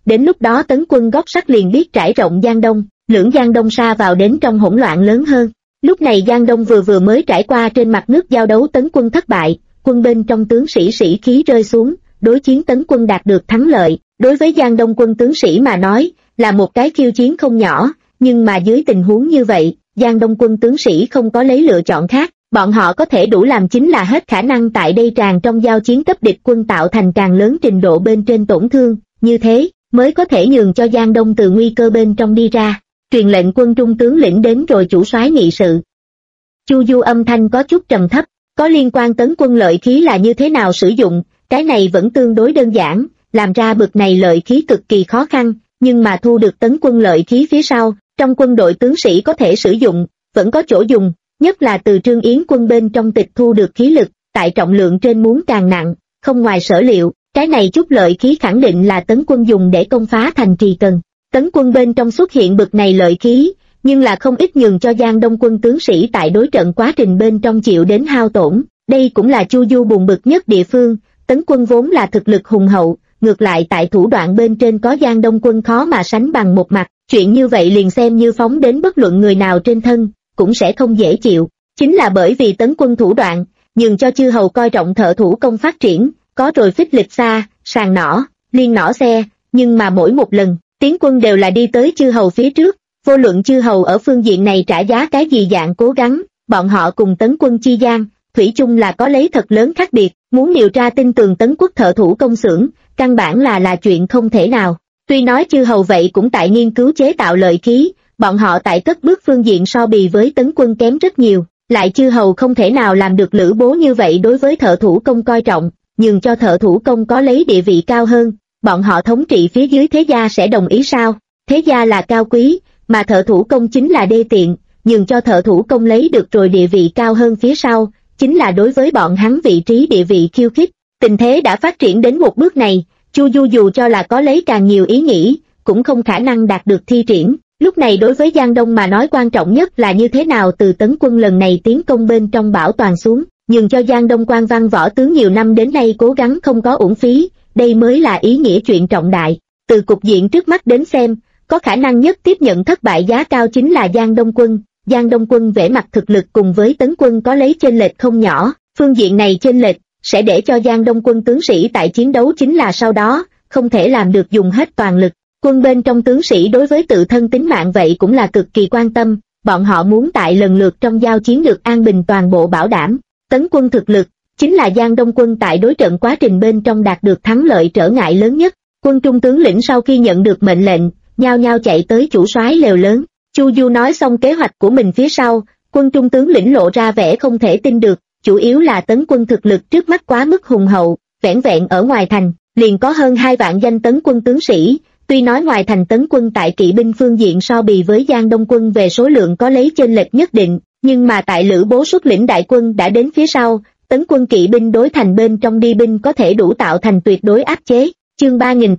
Speaker 1: đến lúc đó Tấn quân gót sắt liền biết trải rộng Giang Đông, lưỡng Giang Đông sa vào đến trong hỗn loạn lớn hơn. Lúc này Giang Đông vừa mới trải qua trên mặt nước giao đấu Tấn quân thất bại, quân bên trong tướng sĩ sĩ khí rơi xuống, đối chiến Tấn quân đạt được thắng lợi. Đối với Giang Đông quân tướng sĩ mà nói, là một cái khiêu chiến không nhỏ, nhưng mà dưới tình huống như vậy, Giang Đông quân tướng sĩ không có lấy lựa chọn khác, bọn họ có thể đủ làm chính là hết khả năng tại đây tràn trong giao chiến cấp địch quân tạo thành càng lớn trình độ bên trên tổn thương, như thế mới có thể nhường cho Giang Đông từ nguy cơ bên trong đi ra. Truyền lệnh quân trung tướng lĩnh đến rồi chủ soái nghị sự. Chu Du âm thanh có chút trầm thấp, có liên quan Tấn quân lợi khí là như thế nào sử dụng, cái này vẫn tương đối đơn giản, làm ra bực này lợi khí cực kỳ khó khăn, nhưng mà thu được Tấn quân lợi khí phía sau, trong quân đội tướng sĩ có thể sử dụng, vẫn có chỗ dùng, nhất là từ Trương Yến quân bên trong tịch thu được khí lực, tại trọng lượng trên muốn càng nặng, không ngoài sở liệu, cái này chút lợi khí khẳng định là Tấn quân dùng để công phá thành trì cần. Tấn quân bên trong xuất hiện bực này lợi khí, nhưng là không ít nhường cho Giang Đông quân tướng sĩ tại đối trận quá trình bên trong chịu đến hao tổn, đây cũng là Chu Du buồn bực nhất địa phương. Tấn quân vốn là thực lực hùng hậu, ngược lại tại thủ đoạn bên trên có Giang Đông quân khó mà sánh bằng một mặt, chuyện như vậy liền xem như phóng đến bất luận người nào trên thân, cũng sẽ không dễ chịu. Chính là bởi vì Tấn quân thủ đoạn, nhường cho chư hầu coi trọng thợ thủ công phát triển, có rồi phích lịch xa, sàng nỏ, liên nỏ xe, nhưng mà mỗi một lần, tiến quân đều là đi tới chư hầu phía trước, vô luận chư hầu ở phương diện này trả giá cái gì dạng cố gắng, bọn họ cùng Tấn quân chi gian, thủy chung là có lấy thật lớn khác biệt, muốn điều tra tin tường Tấn quốc thợ thủ công xưởng, căn bản là chuyện không thể nào. Tuy nói chư hầu vậy cũng tại nghiên cứu chế tạo lợi khí, bọn họ tại cất bước phương diện so bì với Tấn quân kém rất nhiều, lại chư hầu không thể nào làm được Lữ Bố như vậy đối với thợ thủ công coi trọng, nhường cho thợ thủ công có lấy địa vị cao hơn, bọn họ thống trị phía dưới thế gia sẽ đồng ý sao? Thế gia là cao quý, mà thợ thủ công chính là đê tiện, nhường cho thợ thủ công lấy được rồi địa vị cao hơn phía sau, chính là đối với bọn hắn vị trí địa vị khiêu khích. Tình thế đã phát triển đến một bước này, Chu Du dù cho là có lấy càng nhiều ý nghĩ, cũng không khả năng đạt được thi triển. Lúc này đối với Giang Đông mà nói quan trọng nhất là như thế nào từ Tấn quân lần này tiến công bên trong bảo toàn xuống, nhường cho Giang Đông quan văn võ tướng nhiều năm đến nay cố gắng không có uổng phí, đây mới là ý nghĩa chuyện trọng đại. Từ cục diện trước mắt đến xem, có khả năng nhất tiếp nhận thất bại giá cao chính là Giang Đông quân. Giang Đông quân vẻ mặt thực lực cùng với Tấn quân có lấy chênh lệch không nhỏ, phương diện này chênh lệch sẽ để cho Giang Đông quân tướng sĩ tại chiến đấu chính là sau đó không thể làm được dùng hết toàn lực. Quân bên trong tướng sĩ đối với tự thân tính mạng vậy cũng là cực kỳ quan tâm, bọn họ muốn tại lần lượt trong giao chiến được an bình toàn bộ bảo đảm. Tấn quân thực lực chính là Giang Đông quân tại đối trận quá trình bên trong đạt được thắng lợi trở ngại lớn nhất. Quân trung tướng lĩnh sau khi nhận được mệnh lệnh, nhao nhao chạy tới chủ soái lều lớn. Chu Du nói xong kế hoạch của mình phía sau, quân trung tướng lĩnh lộ ra vẻ không thể tin được, chủ yếu là Tấn quân thực lực trước mắt quá mức hùng hậu, vẻn vẹn ở ngoài thành, liền có hơn 2 vạn danh Tấn quân tướng sĩ. Tuy nói ngoài thành Tấn quân tại kỵ binh phương diện so bì với Giang Đông quân về số lượng có lấy chênh lệch nhất định, nhưng mà tại Lữ Bố xuất lĩnh đại quân đã đến phía sau, Tấn quân kỵ binh đối thành bên trong đi binh có thể đủ tạo thành tuyệt đối áp chế. Chương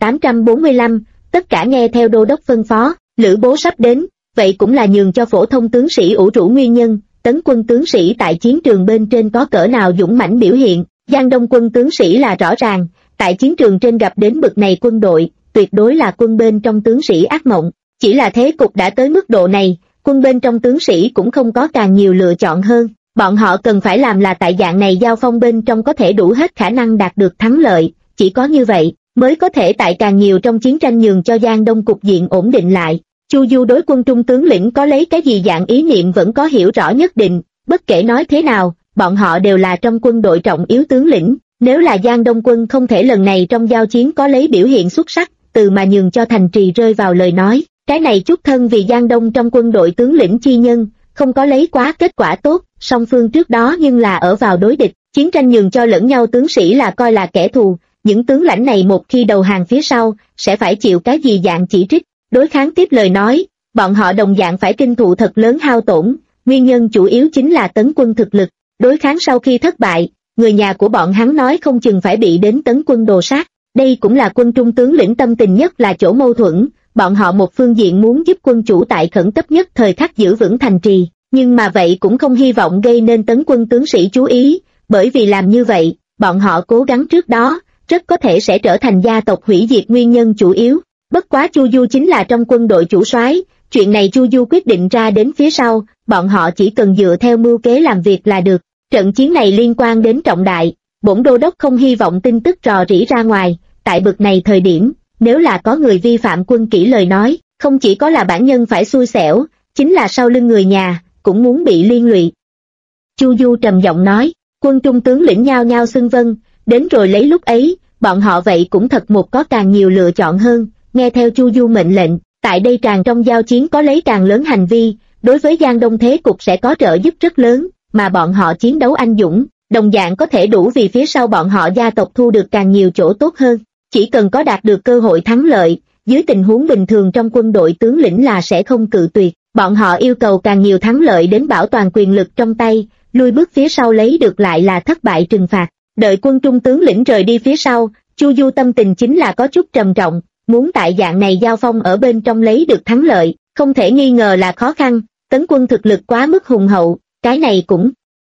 Speaker 1: 3845, tất cả nghe theo đô đốc phân phó. Lữ Bố sắp đến, vậy cũng là nhường cho phổ thông tướng sĩ ủ rũ nguyên nhân. Tấn quân tướng sĩ tại chiến trường bên trên có cỡ nào dũng mãnh biểu hiện, Giang Đông quân tướng sĩ là rõ ràng, tại chiến trường trên gặp đến bực này quân đội, tuyệt đối là quân bên trong tướng sĩ ác mộng. Chỉ là thế cục đã tới mức độ này, quân bên trong tướng sĩ cũng không có càng nhiều lựa chọn hơn, bọn họ cần phải làm là tại dạng này giao phong bên trong có thể đủ hết khả năng đạt được thắng lợi, chỉ có như vậy mới có thể tại càng nhiều trong chiến tranh nhường cho Giang Đông cục diện ổn định lại. Chu Du đối quân trung tướng lĩnh có lấy cái gì dạng ý niệm vẫn có hiểu rõ nhất định, bất kể nói thế nào, bọn họ đều là trong quân đội trọng yếu tướng lĩnh, nếu là Giang Đông quân không thể lần này trong giao chiến có lấy biểu hiện xuất sắc, từ mà nhường cho thành trì rơi vào lời nói, cái này chút thân vì Giang Đông trong quân đội tướng lĩnh chi nhân, không có lấy quá kết quả tốt, song phương trước đó nhưng là ở vào đối địch, chiến tranh nhường cho lẫn nhau tướng sĩ là coi là kẻ thù, những tướng lãnh này một khi đầu hàng phía sau, sẽ phải chịu cái gì dạng chỉ trích, đối kháng tiếp lời nói, bọn họ đồng dạng phải kinh thụ thật lớn hao tổn, nguyên nhân chủ yếu chính là Tấn quân thực lực, đối kháng sau khi thất bại, người nhà của bọn hắn nói không chừng phải bị đến Tấn quân đồ sát. Đây cũng là quân trung tướng lĩnh tâm tình nhất là chỗ mâu thuẫn, bọn họ một phương diện muốn giúp quân chủ tại khẩn cấp nhất thời khắc giữ vững thành trì, nhưng mà vậy cũng không hy vọng gây nên Tấn quân tướng sĩ chú ý, bởi vì làm như vậy, bọn họ cố gắng trước đó, rất có thể sẽ trở thành gia tộc hủy diệt nguyên nhân chủ yếu. Bất quá Chu Du chính là trong quân đội chủ soái, chuyện này Chu Du quyết định ra đến phía sau, bọn họ chỉ cần dựa theo mưu kế làm việc là được. Trận chiến này liên quan đến trọng đại, bổn đô đốc không hy vọng tin tức rò rỉ ra ngoài, tại bực này thời điểm, nếu là có người vi phạm quân kỷ lời nói, không chỉ có là bản nhân phải xui xẻo, chính là sau lưng người nhà, cũng muốn bị liên lụy. Chu Du trầm giọng nói, quân trung tướng lĩnh nhao nhao xưng vâng, đến rồi lấy lúc ấy, bọn họ vậy cũng thật một có càng nhiều lựa chọn hơn, nghe theo Chu Du mệnh lệnh, tại đây tràn trong giao chiến có lấy càng lớn hành vi, đối với Giang Đông thế cục sẽ có trợ giúp rất lớn, mà bọn họ chiến đấu anh dũng, đồng dạng có thể đủ vì phía sau bọn họ gia tộc thu được càng nhiều chỗ tốt hơn, chỉ cần có đạt được cơ hội thắng lợi, dưới tình huống bình thường trong quân đội tướng lĩnh là sẽ không cự tuyệt, bọn họ yêu cầu càng nhiều thắng lợi đến bảo toàn quyền lực trong tay, lui bước phía sau lấy được lại là thất bại trừng phạt. Đợi quân trung tướng lĩnh rời đi phía sau, Chu Du tâm tình chính là có chút trầm trọng, muốn tại dạng này giao phong ở bên trong lấy được thắng lợi, không thể nghi ngờ là khó khăn, tấn quân thực lực quá mức hùng hậu, cái này cũng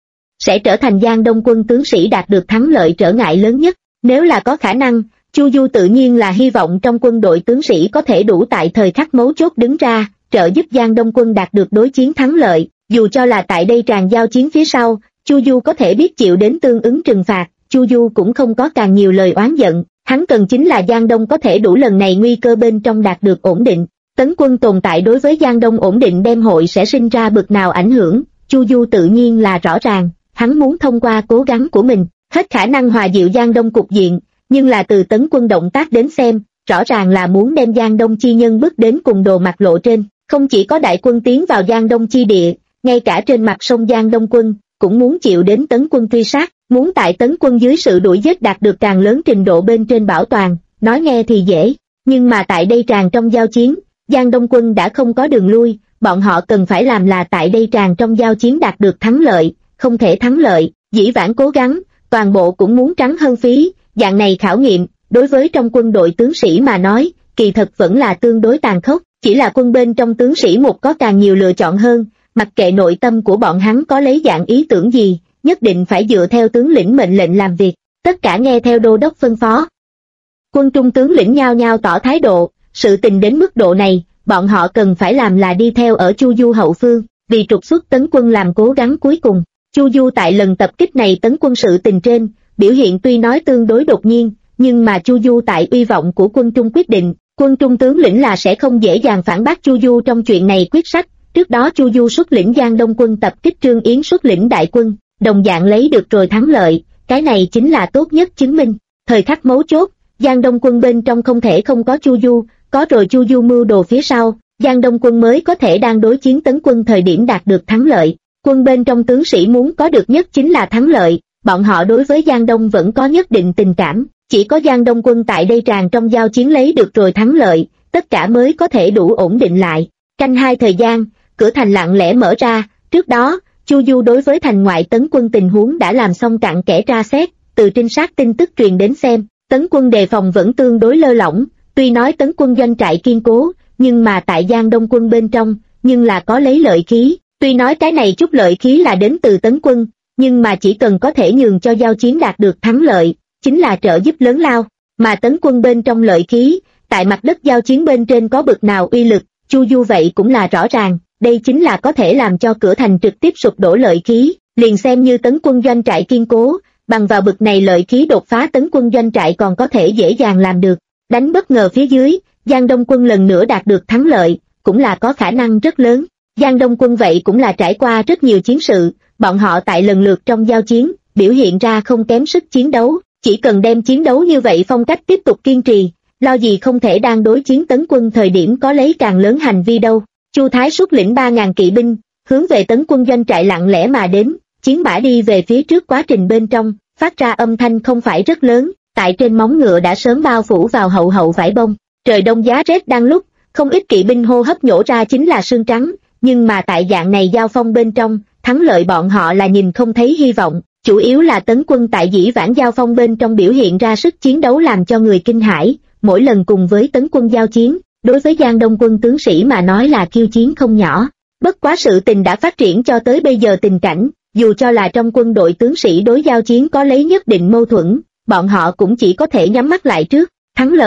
Speaker 1: sẽ trở thành Giang Đông quân tướng sĩ đạt được thắng lợi trở ngại lớn nhất. Nếu là có khả năng, Chu Du tự nhiên là hy vọng trong quân đội tướng sĩ có thể đủ tại thời khắc mấu chốt đứng ra, trợ giúp Giang Đông quân đạt được đối chiến thắng lợi, dù cho là tại đây tràn giao chiến phía sau, Chu Du có thể biết chịu đến tương ứng trừng phạt, Chu Du cũng không có càng nhiều lời oán giận, hắn cần chính là Giang Đông có thể đủ lần này nguy cơ bên trong đạt được ổn định. Tấn quân tồn tại đối với Giang Đông ổn định đem hội sẽ sinh ra bực nào ảnh hưởng, Chu Du tự nhiên là rõ ràng, hắn muốn thông qua cố gắng của mình, hết khả năng hòa dịu Giang Đông cục diện, nhưng là từ tấn quân động tác đến xem, rõ ràng là muốn đem Giang Đông chi nhân bước đến cùng đồ mặt lộ trên, không chỉ có đại quân tiến vào Giang Đông chi địa, ngay cả trên mặt sông Giang Đông quân, cũng muốn chịu đến tấn quân truy sát, muốn tại tấn quân dưới sự đuổi giết đạt được càng lớn trình độ bên trên bảo toàn, nói nghe thì dễ, nhưng mà tại đây tràn trong giao chiến, Giang Đông quân đã không có đường lui, bọn họ cần phải làm là tại đây tràn trong giao chiến đạt được thắng lợi, không thể thắng lợi, dĩ vãng cố gắng, toàn bộ cũng muốn trắng hơn phí, dạng này khảo nghiệm, đối với trong quân đội tướng sĩ mà nói, kỳ thật vẫn là tương đối tàn khốc, chỉ là quân bên trong tướng sĩ một có càng nhiều lựa chọn hơn, mặc kệ nội tâm của bọn hắn có lấy dạng ý tưởng gì, nhất định phải dựa theo tướng lĩnh mệnh lệnh làm việc, tất cả nghe theo đô đốc phân phó. Quân trung tướng lĩnh nhao nhao tỏ thái độ, sự tình đến mức độ này, bọn họ cần phải làm là đi theo ở Chu Du hậu phương, vì trục xuất tấn quân làm cố gắng cuối cùng. Chu Du tại lần tập kích này tấn quân sự tình trên, biểu hiện tuy nói tương đối đột nhiên, nhưng mà Chu Du tại uy vọng của quân trung quyết định, quân trung tướng lĩnh là sẽ không dễ dàng phản bác Chu Du trong chuyện này quyết sách. Trước đó Chu Du xuất lĩnh Giang Đông quân tập kích Trương Yến xuất lĩnh đại quân, đồng dạng lấy được rồi thắng lợi, cái này chính là tốt nhất chứng minh. Thời khắc mấu chốt, Giang Đông quân bên trong không thể không có Chu Du, có rồi Chu Du mưu đồ phía sau, Giang Đông quân mới có thể đang đối chiến tấn quân thời điểm đạt được thắng lợi. Quân bên trong tướng sĩ muốn có được nhất chính là thắng lợi, bọn họ đối với Giang Đông vẫn có nhất định tình cảm, chỉ có Giang Đông quân tại đây tràn trong giao chiến lấy được rồi thắng lợi, tất cả mới có thể đủ ổn định lại. Canh hai thời gian, cửa thành lặng lẽ mở ra, trước đó, Chu Du đối với thành ngoại tấn quân tình huống đã làm xong cặn kẽ tra xét, từ trinh sát tin tức truyền đến xem, tấn quân đề phòng vẫn tương đối lơ lỏng, tuy nói tấn quân doanh trại kiên cố, nhưng mà tại Giang Đông quân bên trong, nhưng là có lấy lợi khí, tuy nói cái này chút lợi khí là đến từ tấn quân, nhưng mà chỉ cần có thể nhường cho giao chiến đạt được thắng lợi, chính là trợ giúp lớn lao, mà tấn quân bên trong lợi khí, tại mặt đất giao chiến bên trên có bực nào uy lực, Chu Du vậy cũng là rõ ràng, đây chính là có thể làm cho cửa thành trực tiếp sụp đổ lợi khí, liền xem như tấn quân doanh trại kiên cố, bằng vào bực này lợi khí đột phá tấn quân doanh trại còn có thể dễ dàng làm được, đánh bất ngờ phía dưới, Giang Đông quân lần nữa đạt được thắng lợi, cũng là có khả năng rất lớn. Giang Đông quân vậy cũng là trải qua rất nhiều chiến sự, bọn họ tại lần lượt trong giao chiến, biểu hiện ra không kém sức chiến đấu, chỉ cần đem chiến đấu như vậy phong cách tiếp tục kiên trì, lo gì không thể đang đối chiến tấn quân thời điểm có lấy càng lớn hành vi đâu. Chu Thái xuất lĩnh 3.000 kỵ binh, hướng về tấn quân doanh trại lặng lẽ mà đến, chiến mã đi về phía trước quá trình bên trong, phát ra âm thanh không phải rất lớn, tại trên móng ngựa đã sớm bao phủ vào hậu hậu vải bông. Trời đông giá rét đang lúc, không ít kỵ binh hô hấp nhổ ra chính là sương trắng, nhưng mà tại dạng này giao phong bên trong, thắng lợi bọn họ là nhìn không thấy hy vọng, chủ yếu là tấn quân tại dĩ vãng giao phong bên trong biểu hiện ra sức chiến đấu làm cho người kinh hãi, mỗi lần cùng với tấn quân giao chiến, đối với Giang Đông quân tướng sĩ mà nói là khiêu chiến không nhỏ. Bất quá sự tình đã phát triển cho tới bây giờ tình cảnh, dù cho là trong quân đội tướng sĩ đối giao chiến có lấy nhất định mâu thuẫn, bọn họ cũng chỉ có thể nhắm mắt lại trước, thắng lợi,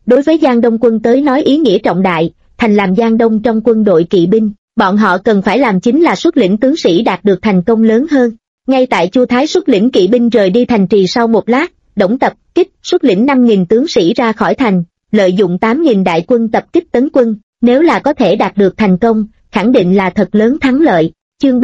Speaker 1: đối với Giang Đông quân tới nói ý nghĩa trọng đại, thành làm Giang Đông trong quân đội kỵ binh, bọn họ cần phải làm chính là xuất lĩnh tướng sĩ đạt được thành công lớn hơn. Ngay tại Chu Thái xuất lĩnh kỵ binh rời đi thành trì sau một lát, Đổng Tập Kích xuất lĩnh 5.000 tướng sĩ ra khỏi thành, lợi dụng 8.000 đại quân tập kích tấn quân, nếu là có thể đạt được thành công, khẳng định là thật lớn thắng lợi. Chương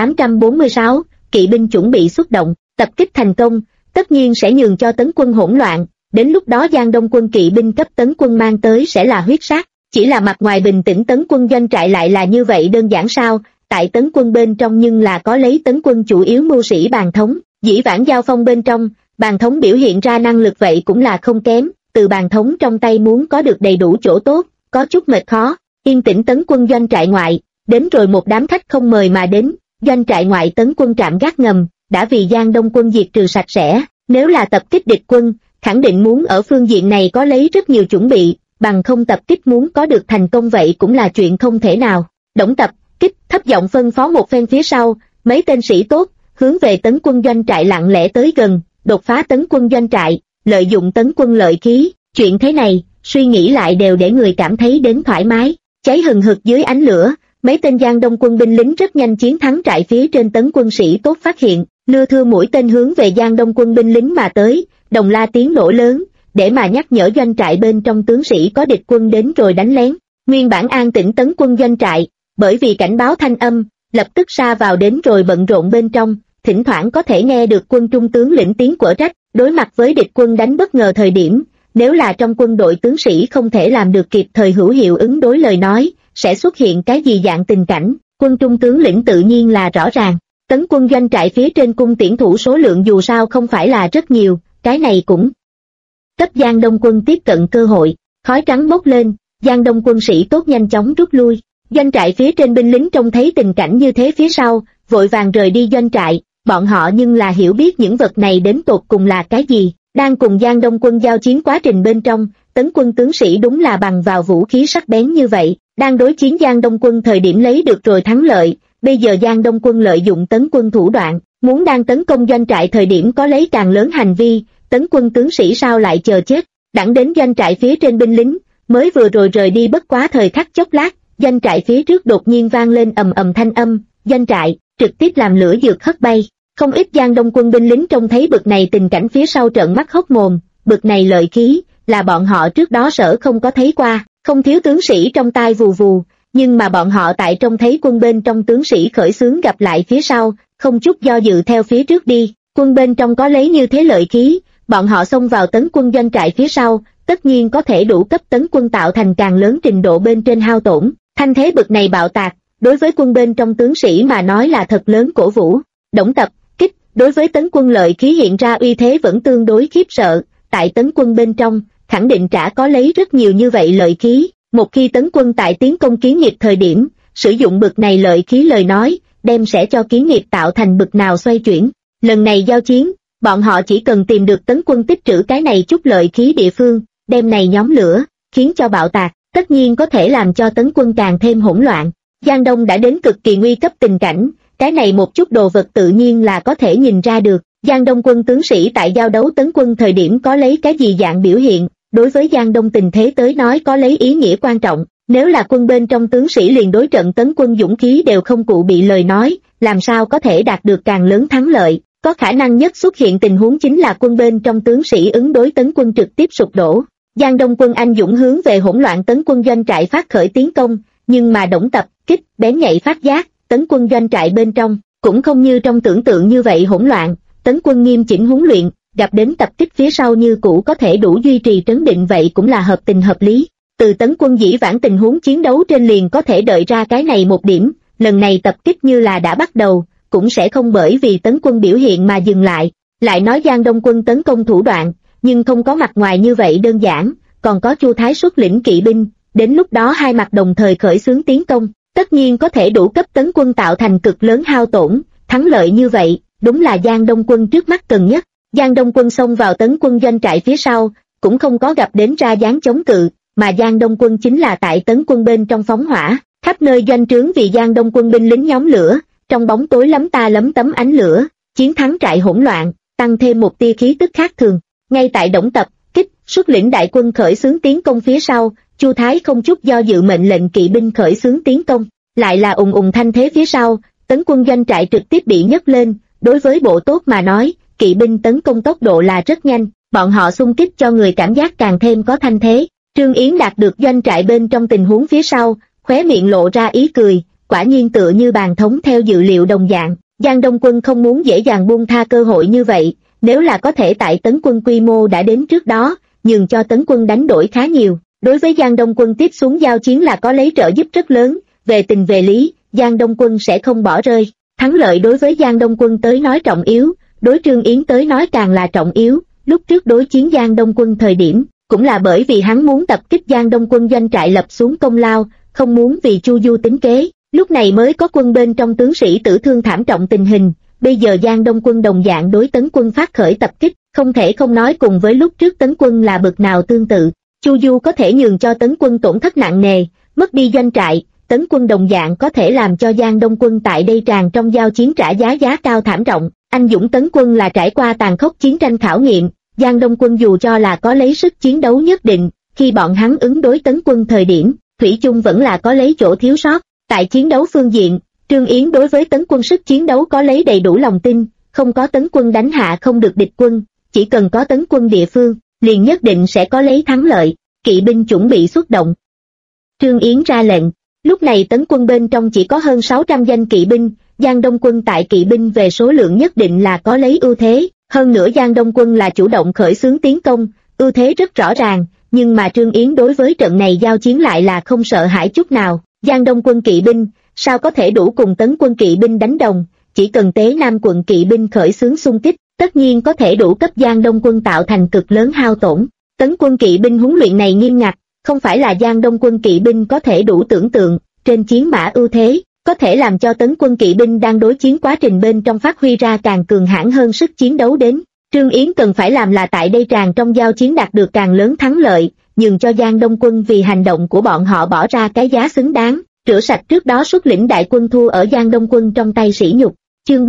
Speaker 1: 3846, kỵ binh chuẩn bị xuất động, tập kích thành công, tất nhiên sẽ nhường cho tấn quân hỗn loạn, đến lúc đó Giang Đông quân kỵ binh cấp tấn quân mang tới sẽ là huyết sát. Chỉ là mặt ngoài bình tĩnh tấn quân doanh trại lại là như vậy đơn giản sao? Tại tấn quân bên trong nhưng là có lấy tấn quân chủ yếu mưu sĩ Bàn Thống, dĩ vãng giao phong bên trong, Bàn Thống biểu hiện ra năng lực vậy cũng là không kém, từ Bàn Thống trong tay muốn có được đầy đủ chỗ tốt, có chút mệt khó. Yên tĩnh tấn quân doanh trại ngoại, đến rồi một đám khách không mời mà đến, doanh trại ngoại tấn quân trạm gác ngầm, đã vì Giang Đông quân diệt trừ sạch sẽ, nếu là tập kích địch quân, khẳng định muốn ở phương diện này có lấy rất nhiều chuẩn bị, bằng không tập kích muốn có được thành công vậy cũng là chuyện không thể nào. Đổng Tập Kích thấp giọng phân phó một phen phía sau, mấy tên sĩ tốt, hướng về tấn quân doanh trại lặng lẽ tới gần, đột phá tấn quân doanh trại, lợi dụng tấn quân lợi khí, chuyện thế này, suy nghĩ lại đều để người cảm thấy đến thoải mái, cháy hừng hực dưới ánh lửa, mấy tên Giang Đông quân binh lính rất nhanh chiến thắng trại phía trên tấn quân sĩ tốt phát hiện, lưa thưa mũi tên hướng về Giang Đông quân binh lính mà tới, đồng la tiếng nổ lớn, để mà nhắc nhở doanh trại bên trong tướng sĩ có địch quân đến rồi đánh lén. Nguyên bản an tĩnh tấn quân doanh trại, bởi vì cảnh báo thanh âm, lập tức sa vào đến rồi bận rộn bên trong, thỉnh thoảng có thể nghe được quân trung tướng lĩnh tiếng quở trách, đối mặt với địch quân đánh bất ngờ thời điểm, nếu là trong quân đội tướng sĩ không thể làm được kịp thời hữu hiệu ứng đối lời nói, sẽ xuất hiện cái gì dạng tình cảnh, quân trung tướng lĩnh tự nhiên là rõ ràng. Tấn quân doanh trại phía trên cung tiễn thủ số lượng dù sao không phải là rất nhiều, cái này cũng cấp Giang Đông quân tiếp cận cơ hội, khói trắng bốc lên, Giang Đông quân sĩ tốt nhanh chóng rút lui. Doanh trại phía trên binh lính trông thấy tình cảnh như thế phía sau, vội vàng rời đi doanh trại, bọn họ nhưng là hiểu biết những vật này đến tột cùng là cái gì. Đang cùng Giang Đông quân giao chiến quá trình bên trong, tấn quân tướng sĩ đúng là bằng vào vũ khí sắc bén như vậy, đang đối chiến Giang Đông quân thời điểm lấy được rồi thắng lợi, bây giờ Giang Đông quân lợi dụng tấn quân thủ đoạn, muốn đang tấn công doanh trại thời điểm có lấy càng lớn hành vi, tấn quân tướng sĩ sao lại chờ chết, đẳng đến doanh trại phía trên binh lính, mới vừa rồi rời đi bất quá thời khắc chốc lát, doanh trại phía trước đột nhiên vang lên ầm ầm thanh âm, doanh trại, trực tiếp làm lửa dược hất bay. Không ít Giang Đông quân binh lính trông thấy bực này tình cảnh phía sau trợn mắt hốc mồm, bực này lợi khí, là bọn họ trước đó sở không có thấy qua, không thiếu tướng sĩ trong tai vù vù, nhưng mà bọn họ tại trông thấy quân bên trong tướng sĩ khởi xướng gặp lại phía sau, không chút do dự theo phía trước đi, quân bên trong có lấy như thế lợi khí, bọn họ xông vào tấn quân doanh trại phía sau, tất nhiên có thể đủ cấp tấn quân tạo thành càng lớn trình độ bên trên hao tổn, thanh thế bực này bạo tạc, đối với quân bên trong tướng sĩ mà nói là thật lớn cổ vũ. Đổng Tập Kích, đối với tấn quân lợi khí hiện ra uy thế vẫn tương đối khiếp sợ, tại tấn quân bên trong, khẳng định trả có lấy rất nhiều như vậy lợi khí, một khi tấn quân tại tiến công kiến nghiệp thời điểm, sử dụng bực này lợi khí lời nói, đem sẽ cho kiến nghiệp tạo thành bực nào xoay chuyển. Lần này giao chiến, bọn họ chỉ cần tìm được tấn quân tích trữ cái này chút lợi khí địa phương, đem này nhóm lửa, khiến cho bạo tạc, tất nhiên có thể làm cho tấn quân càng thêm hỗn loạn. Giang Đông đã đến cực kỳ nguy cấp tình cảnh, cái này một chút đồ vật tự nhiên là có thể nhìn ra được. Giang Đông quân tướng sĩ tại giao đấu tấn quân thời điểm có lấy cái gì dạng biểu hiện, đối với Giang Đông tình thế tới nói có lấy ý nghĩa quan trọng. Nếu là quân bên trong tướng sĩ liền đối trận tấn quân dũng khí đều không cụ bị lời nói, làm sao có thể đạt được càng lớn thắng lợi. Có khả năng nhất xuất hiện tình huống chính là quân bên trong tướng sĩ ứng đối tấn quân trực tiếp sụp đổ. Giang Đông quân anh dũng hướng về hỗn loạn tấn quân doanh trại phát khởi tiến công, nhưng mà Đổng Tập Kích bén nhạy phát giác, tấn quân doanh trại bên trong cũng không như trong tưởng tượng như vậy hỗn loạn, tấn quân nghiêm chỉnh huấn luyện, gặp đến tập kích phía sau như cũ có thể đủ duy trì trấn định vậy cũng là hợp tình hợp lý. Từ tấn quân dĩ vãng tình huống chiến đấu trên liền có thể đợi ra cái này một điểm, lần này tập kích như là đã bắt đầu, cũng sẽ không bởi vì tấn quân biểu hiện mà dừng lại. Lại nói Giang Đông quân tấn công thủ đoạn, nhưng không có mặt ngoài như vậy đơn giản, còn có Chu Thái xuất lĩnh kỵ binh, đến lúc đó hai mặt đồng thời khởi xướng tiến công, tất nhiên có thể đủ cấp tấn quân tạo thành cực lớn hao tổn, thắng lợi như vậy, đúng là Giang Đông quân trước mắt cần nhất. Giang Đông quân xông vào tấn quân doanh trại phía sau, cũng không có gặp đến ra dáng chống cự, mà Giang Đông quân chính là tại tấn quân bên trong phóng hỏa, khắp nơi doanh trướng vì Giang Đông quân binh lính nhóm lửa, trong bóng tối lấm ta lấm tấm ánh lửa, chiến thắng trại hỗn loạn, tăng thêm một tia khí tức khác thường. Ngay tại Đổng Tập Kích Xuất lĩnh đại quân khởi xướng tiến công phía sau, Chu Thái không chút do dự mệnh lệnh kỵ binh khởi xướng tiến công, lại là ùng ùng thanh thế phía sau, tấn quân doanh trại trực tiếp bị nhấc lên. Đối với bộ tốt mà nói, kỵ binh tấn công tốc độ là rất nhanh, bọn họ xung kích cho người cảm giác càng thêm có thanh thế. Trương Yến đạt được doanh trại bên trong tình huống phía sau, khóe miệng lộ ra ý cười, quả nhiên tựa như bàn thống theo dự liệu đồng dạng. Giang Đông quân không muốn dễ dàng buông tha cơ hội như vậy, nếu là có thể tại tấn quân quy mô đã đến trước đó, nhường cho tấn quân đánh đổi khá nhiều. Đối với Giang Đông quân tiếp xuống giao chiến là có lấy trợ giúp rất lớn, về tình về lý, Giang Đông quân sẽ không bỏ rơi. Thắng lợi đối với Giang Đông quân tới nói trọng yếu, đối Trương Yến tới nói càng là trọng yếu. Lúc trước đối chiến Giang Đông quân thời điểm, cũng là bởi vì hắn muốn tập kích Giang Đông quân doanh trại lập xuống công lao, không muốn vì Chu Du tính kế, lúc này mới có quân bên trong tướng sĩ tử thương thảm trọng tình hình. Bây giờ Giang Đông quân đồng dạng đối tấn quân phát khởi tập kích, không thể không nói cùng với lúc trước tấn quân là bực nào tương tự. Chu Du có thể nhường cho tấn quân tổn thất nặng nề, mất đi doanh trại, tấn quân đồng dạng có thể làm cho Giang Đông quân tại đây tràn trong giao chiến trả giá cao thảm trọng. Anh dũng tấn quân là trải qua tàn khốc chiến tranh khảo nghiệm, Giang Đông quân dù cho là có lấy sức chiến đấu nhất định, khi bọn hắn ứng đối tấn quân thời điểm, thủy chung vẫn là có lấy chỗ thiếu sót. Tại chiến đấu phương diện, Trương Yến đối với tấn quân sức chiến đấu có lấy đầy đủ lòng tin, không có tấn quân đánh hạ không được địch quân, chỉ cần có tấn quân địa phương, liền nhất định sẽ có lấy thắng lợi. Kỵ binh chuẩn bị xuất động. Trương Yến ra lệnh, lúc này tấn quân bên trong chỉ có hơn 600 danh kỵ binh, Giang Đông quân tại kỵ binh về số lượng nhất định là có lấy ưu thế, hơn nữa Giang Đông quân là chủ động khởi xướng tiến công, ưu thế rất rõ ràng, nhưng mà Trương Yến đối với trận này giao chiến lại là không sợ hãi chút nào. Giang Đông quân kỵ binh, sao có thể đủ cùng tấn quân kỵ binh đánh đồng, chỉ cần Tế Nam quận kỵ binh khởi xướng xung kích, tất nhiên có thể đủ cấp Giang Đông quân tạo thành cực lớn hao tổn. Tấn quân kỵ binh huấn luyện này nghiêm ngặt, không phải là Giang Đông quân kỵ binh có thể đủ tưởng tượng, trên chiến mã ưu thế, có thể làm cho tấn quân kỵ binh đang đối chiến quá trình bên trong phát huy ra càng cường hãn hơn sức chiến đấu đến. Trương Yến cần phải làm là tại đây tràn trong giao chiến đạt được càng lớn thắng lợi, nhường cho Giang Đông quân vì hành động của bọn họ bỏ ra cái giá xứng đáng, rửa sạch trước đó xuất lĩnh đại quân thua ở Giang Đông quân trong tay sỉ nhục. Chương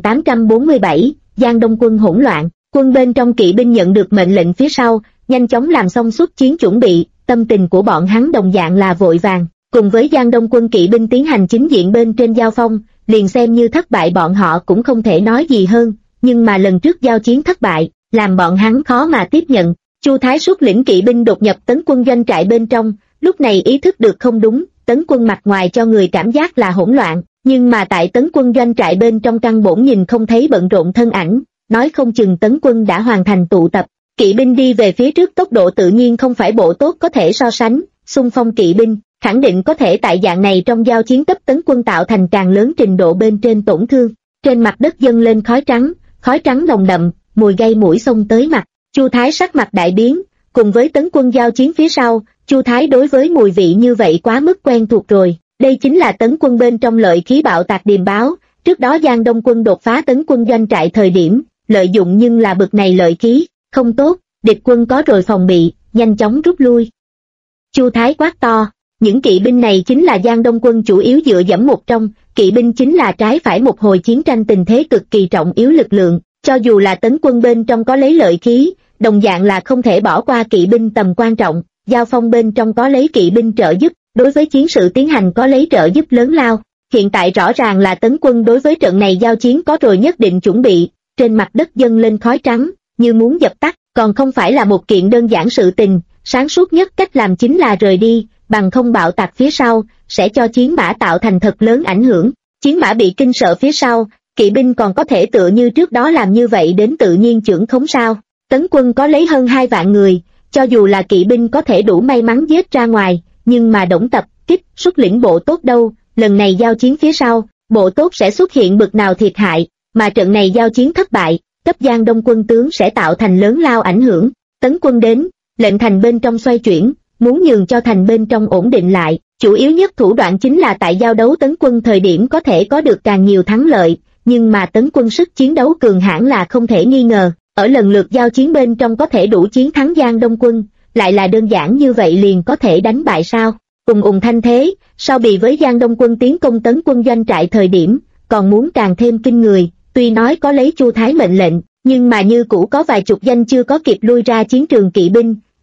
Speaker 1: 3847, Giang Đông quân hỗn loạn, quân bên trong kỵ binh nhận được mệnh lệnh phía sau, nhanh chóng làm xong xuất chiến chuẩn bị, tâm tình của bọn hắn đồng dạng là vội vàng, cùng với Giang Đông quân kỵ binh tiến hành chính diện bên trên giao phong, liền xem như thất bại bọn họ cũng không thể nói gì hơn, nhưng mà lần trước giao chiến thất bại, làm bọn hắn khó mà tiếp nhận. Chu Thái xuất lĩnh kỵ binh đột nhập tấn quân doanh trại bên trong, lúc này ý thức được không đúng, tấn quân mặt ngoài cho người cảm giác là hỗn loạn, nhưng mà tại tấn quân doanh trại bên trong căn bổn nhìn không thấy bận rộn thân ảnh, nói không chừng tấn quân đã hoàn thành tụ tập. Kỵ binh đi về phía trước tốc độ tự nhiên không phải bộ tốt có thể so sánh, xung phong kỵ binh, khẳng định có thể tại dạng này trong giao chiến cấp tấn quân tạo thành càng lớn trình độ bên trên tổn thương. Trên mặt đất dâng lên khói trắng nồng đậm, mùi gây mũi xông tới mặt, Chu Thái sắc mặt đại biến, cùng với tấn quân giao chiến phía sau, Chu Thái đối với mùi vị như vậy quá mức quen thuộc rồi, đây chính là tấn quân bên trong lợi khí bạo tạc điềm báo, trước đó Giang Đông quân đột phá tấn quân doanh trại thời điểm, lợi dụng nhưng là bực này lợi khí, không tốt, địch quân có rồi phòng bị, nhanh chóng rút lui. Chu Thái quát to, những kỵ binh này chính là Giang Đông quân chủ yếu dựa dẫm một trong, kỵ binh chính là trái phải một hồi chiến tranh tình thế cực kỳ trọng yếu lực lượng, cho dù là tấn quân bên trong có lấy lợi khí, đồng dạng là không thể bỏ qua kỵ binh tầm quan trọng, giao phong bên trong có lấy kỵ binh trợ giúp, đối với chiến sự tiến hành có lấy trợ giúp lớn lao. Hiện tại rõ ràng là tấn quân đối với trận này giao chiến có rồi nhất định chuẩn bị, trên mặt đất dâng lên khói trắng, như muốn dập tắt, còn không phải là một kiện đơn giản sự tình, sáng suốt nhất cách làm chính là rời đi, bằng không bạo tạc phía sau, sẽ cho chiến mã tạo thành thật lớn ảnh hưởng. Chiến mã bị kinh sợ phía sau, kỵ binh còn có thể tựa như trước đó làm như vậy đến tự nhiên chưởng khống sao. Tấn quân có lấy hơn 2 vạn người, cho dù là kỵ binh có thể đủ may mắn giết ra ngoài, nhưng mà Đổng Tập Kích xuất lĩnh bộ tốt đâu, lần này giao chiến phía sau, bộ tốt sẽ xuất hiện bực nào thiệt hại, mà trận này giao chiến thất bại, cấp Giang Đông quân tướng sẽ tạo thành lớn lao ảnh hưởng. Tấn quân đến, lệnh thành bên trong xoay chuyển, muốn nhường cho thành bên trong ổn định lại, chủ yếu nhất thủ đoạn chính là tại giao đấu tấn quân thời điểm có thể có được càng nhiều thắng lợi, nhưng mà tấn quân sức chiến đấu cường hãn là không thể nghi ngờ, ở lần lượt giao chiến bên trong có thể đủ chiến thắng Giang Đông quân, lại là đơn giản như vậy liền có thể đánh bại sao? Ùng thanh thế, sau bị với Giang Đông quân tiến công tấn quân doanh trại thời điểm, còn muốn càng thêm kinh người, tuy nói có lấy Chu Thái mệnh lệnh, nhưng mà như cũ có vài chục danh chưa có kịp lui ra chiến trường kỵ binh,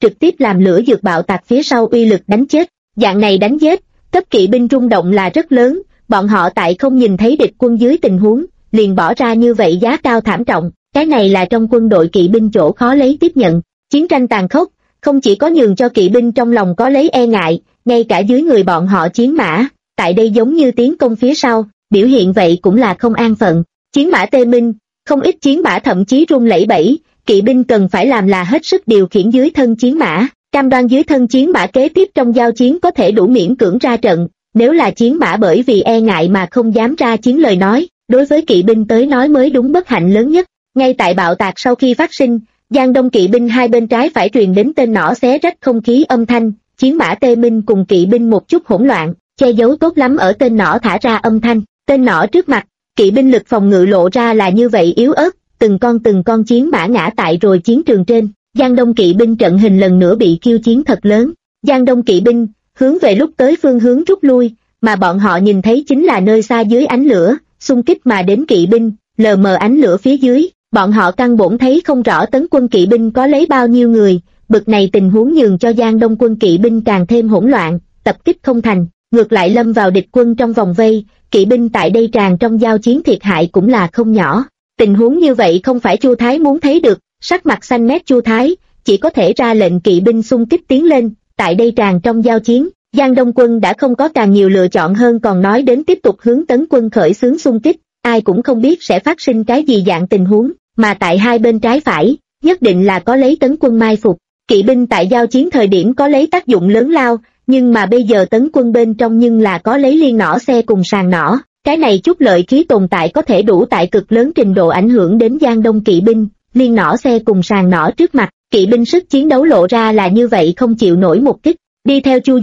Speaker 1: trực tiếp làm lửa dược bạo tạc phía sau uy lực đánh chết. Dạng này đánh giết, cấp kỵ binh rung động là rất lớn, bọn họ tại không nhìn thấy địch quân dưới tình huống, liền bỏ ra như vậy giá cao thảm trọng, cái này là trong quân đội kỵ binh chỗ khó lấy tiếp nhận. Chiến tranh tàn khốc, không chỉ có nhường cho kỵ binh trong lòng có lấy e ngại, ngay cả dưới người bọn họ chiến mã, tại đây giống như tiến công phía sau, biểu hiện vậy cũng là không an phận. Chiến mã tê minh, không ít chiến mã thậm chí run lẩy bẩy, kỵ binh cần phải làm là hết sức điều khiển dưới thân chiến mã, cam đoan dưới thân chiến mã kế tiếp trong giao chiến có thể đủ miễn cưỡng ra trận. Nếu là chiến mã bởi vì e ngại mà không dám ra chiến lời nói, đối với kỵ binh tới nói mới đúng bất hạnh lớn nhất. Ngay tại bạo tạc sau khi phát sinh, Giang Đông kỵ binh hai bên trái phải truyền đến tên nỏ xé rách không khí âm thanh, chiến mã tê minh cùng kỵ binh một chút hỗn loạn, che giấu tốt lắm ở tên nỏ thả ra âm thanh. Tên nỏ trước mặt, kỵ binh lực phòng ngự lộ ra là như vậy yếu ớt, từng con chiến mã ngã tại rồi chiến trường trên. Giang Đông kỵ binh trận hình lần nữa bị khiêu chiến thật lớn. Giang Đông kỵ binh hướng về lúc tới phương hướng rút lui, mà bọn họ nhìn thấy chính là nơi xa dưới ánh lửa, xung kích mà đến kỵ binh, lờ mờ ánh lửa phía dưới, bọn họ căn bổn thấy không rõ tấn quân kỵ binh có lấy bao nhiêu người, bực này tình huống nhường cho Giang Đông quân kỵ binh càng thêm hỗn loạn, tập kích không thành, ngược lại lâm vào địch quân trong vòng vây, kỵ binh tại đây tràn trong giao chiến thiệt hại cũng là không nhỏ. Tình huống như vậy không phải Chu Thái muốn thấy được, sắc mặt xanh mét Chu Thái, chỉ có thể ra lệnh kỵ binh xung kích tiến lên, tại đây tràn trong giao chiến, Giang Đông quân đã không có càng nhiều lựa chọn hơn còn nói đến tiếp tục hướng tấn quân khởi xướng xung kích, ai cũng không biết sẽ phát sinh cái gì dạng tình huống, mà tại hai bên trái phải, nhất định là có lấy tấn quân mai phục, kỵ binh tại giao chiến thời điểm có lấy tác dụng lớn lao, nhưng mà bây giờ tấn quân bên trong nhưng là có lấy liên nỏ xe cùng sàn nỏ, cái này chút lợi khí tồn tại có thể đủ tại cực lớn trình độ ảnh hưởng đến Giang Đông kỵ binh, liên nỏ xe cùng sàn nỏ trước mặt, kỵ binh sức chiến đấu lộ ra là như vậy không chịu nổi một kích, đi theo Chu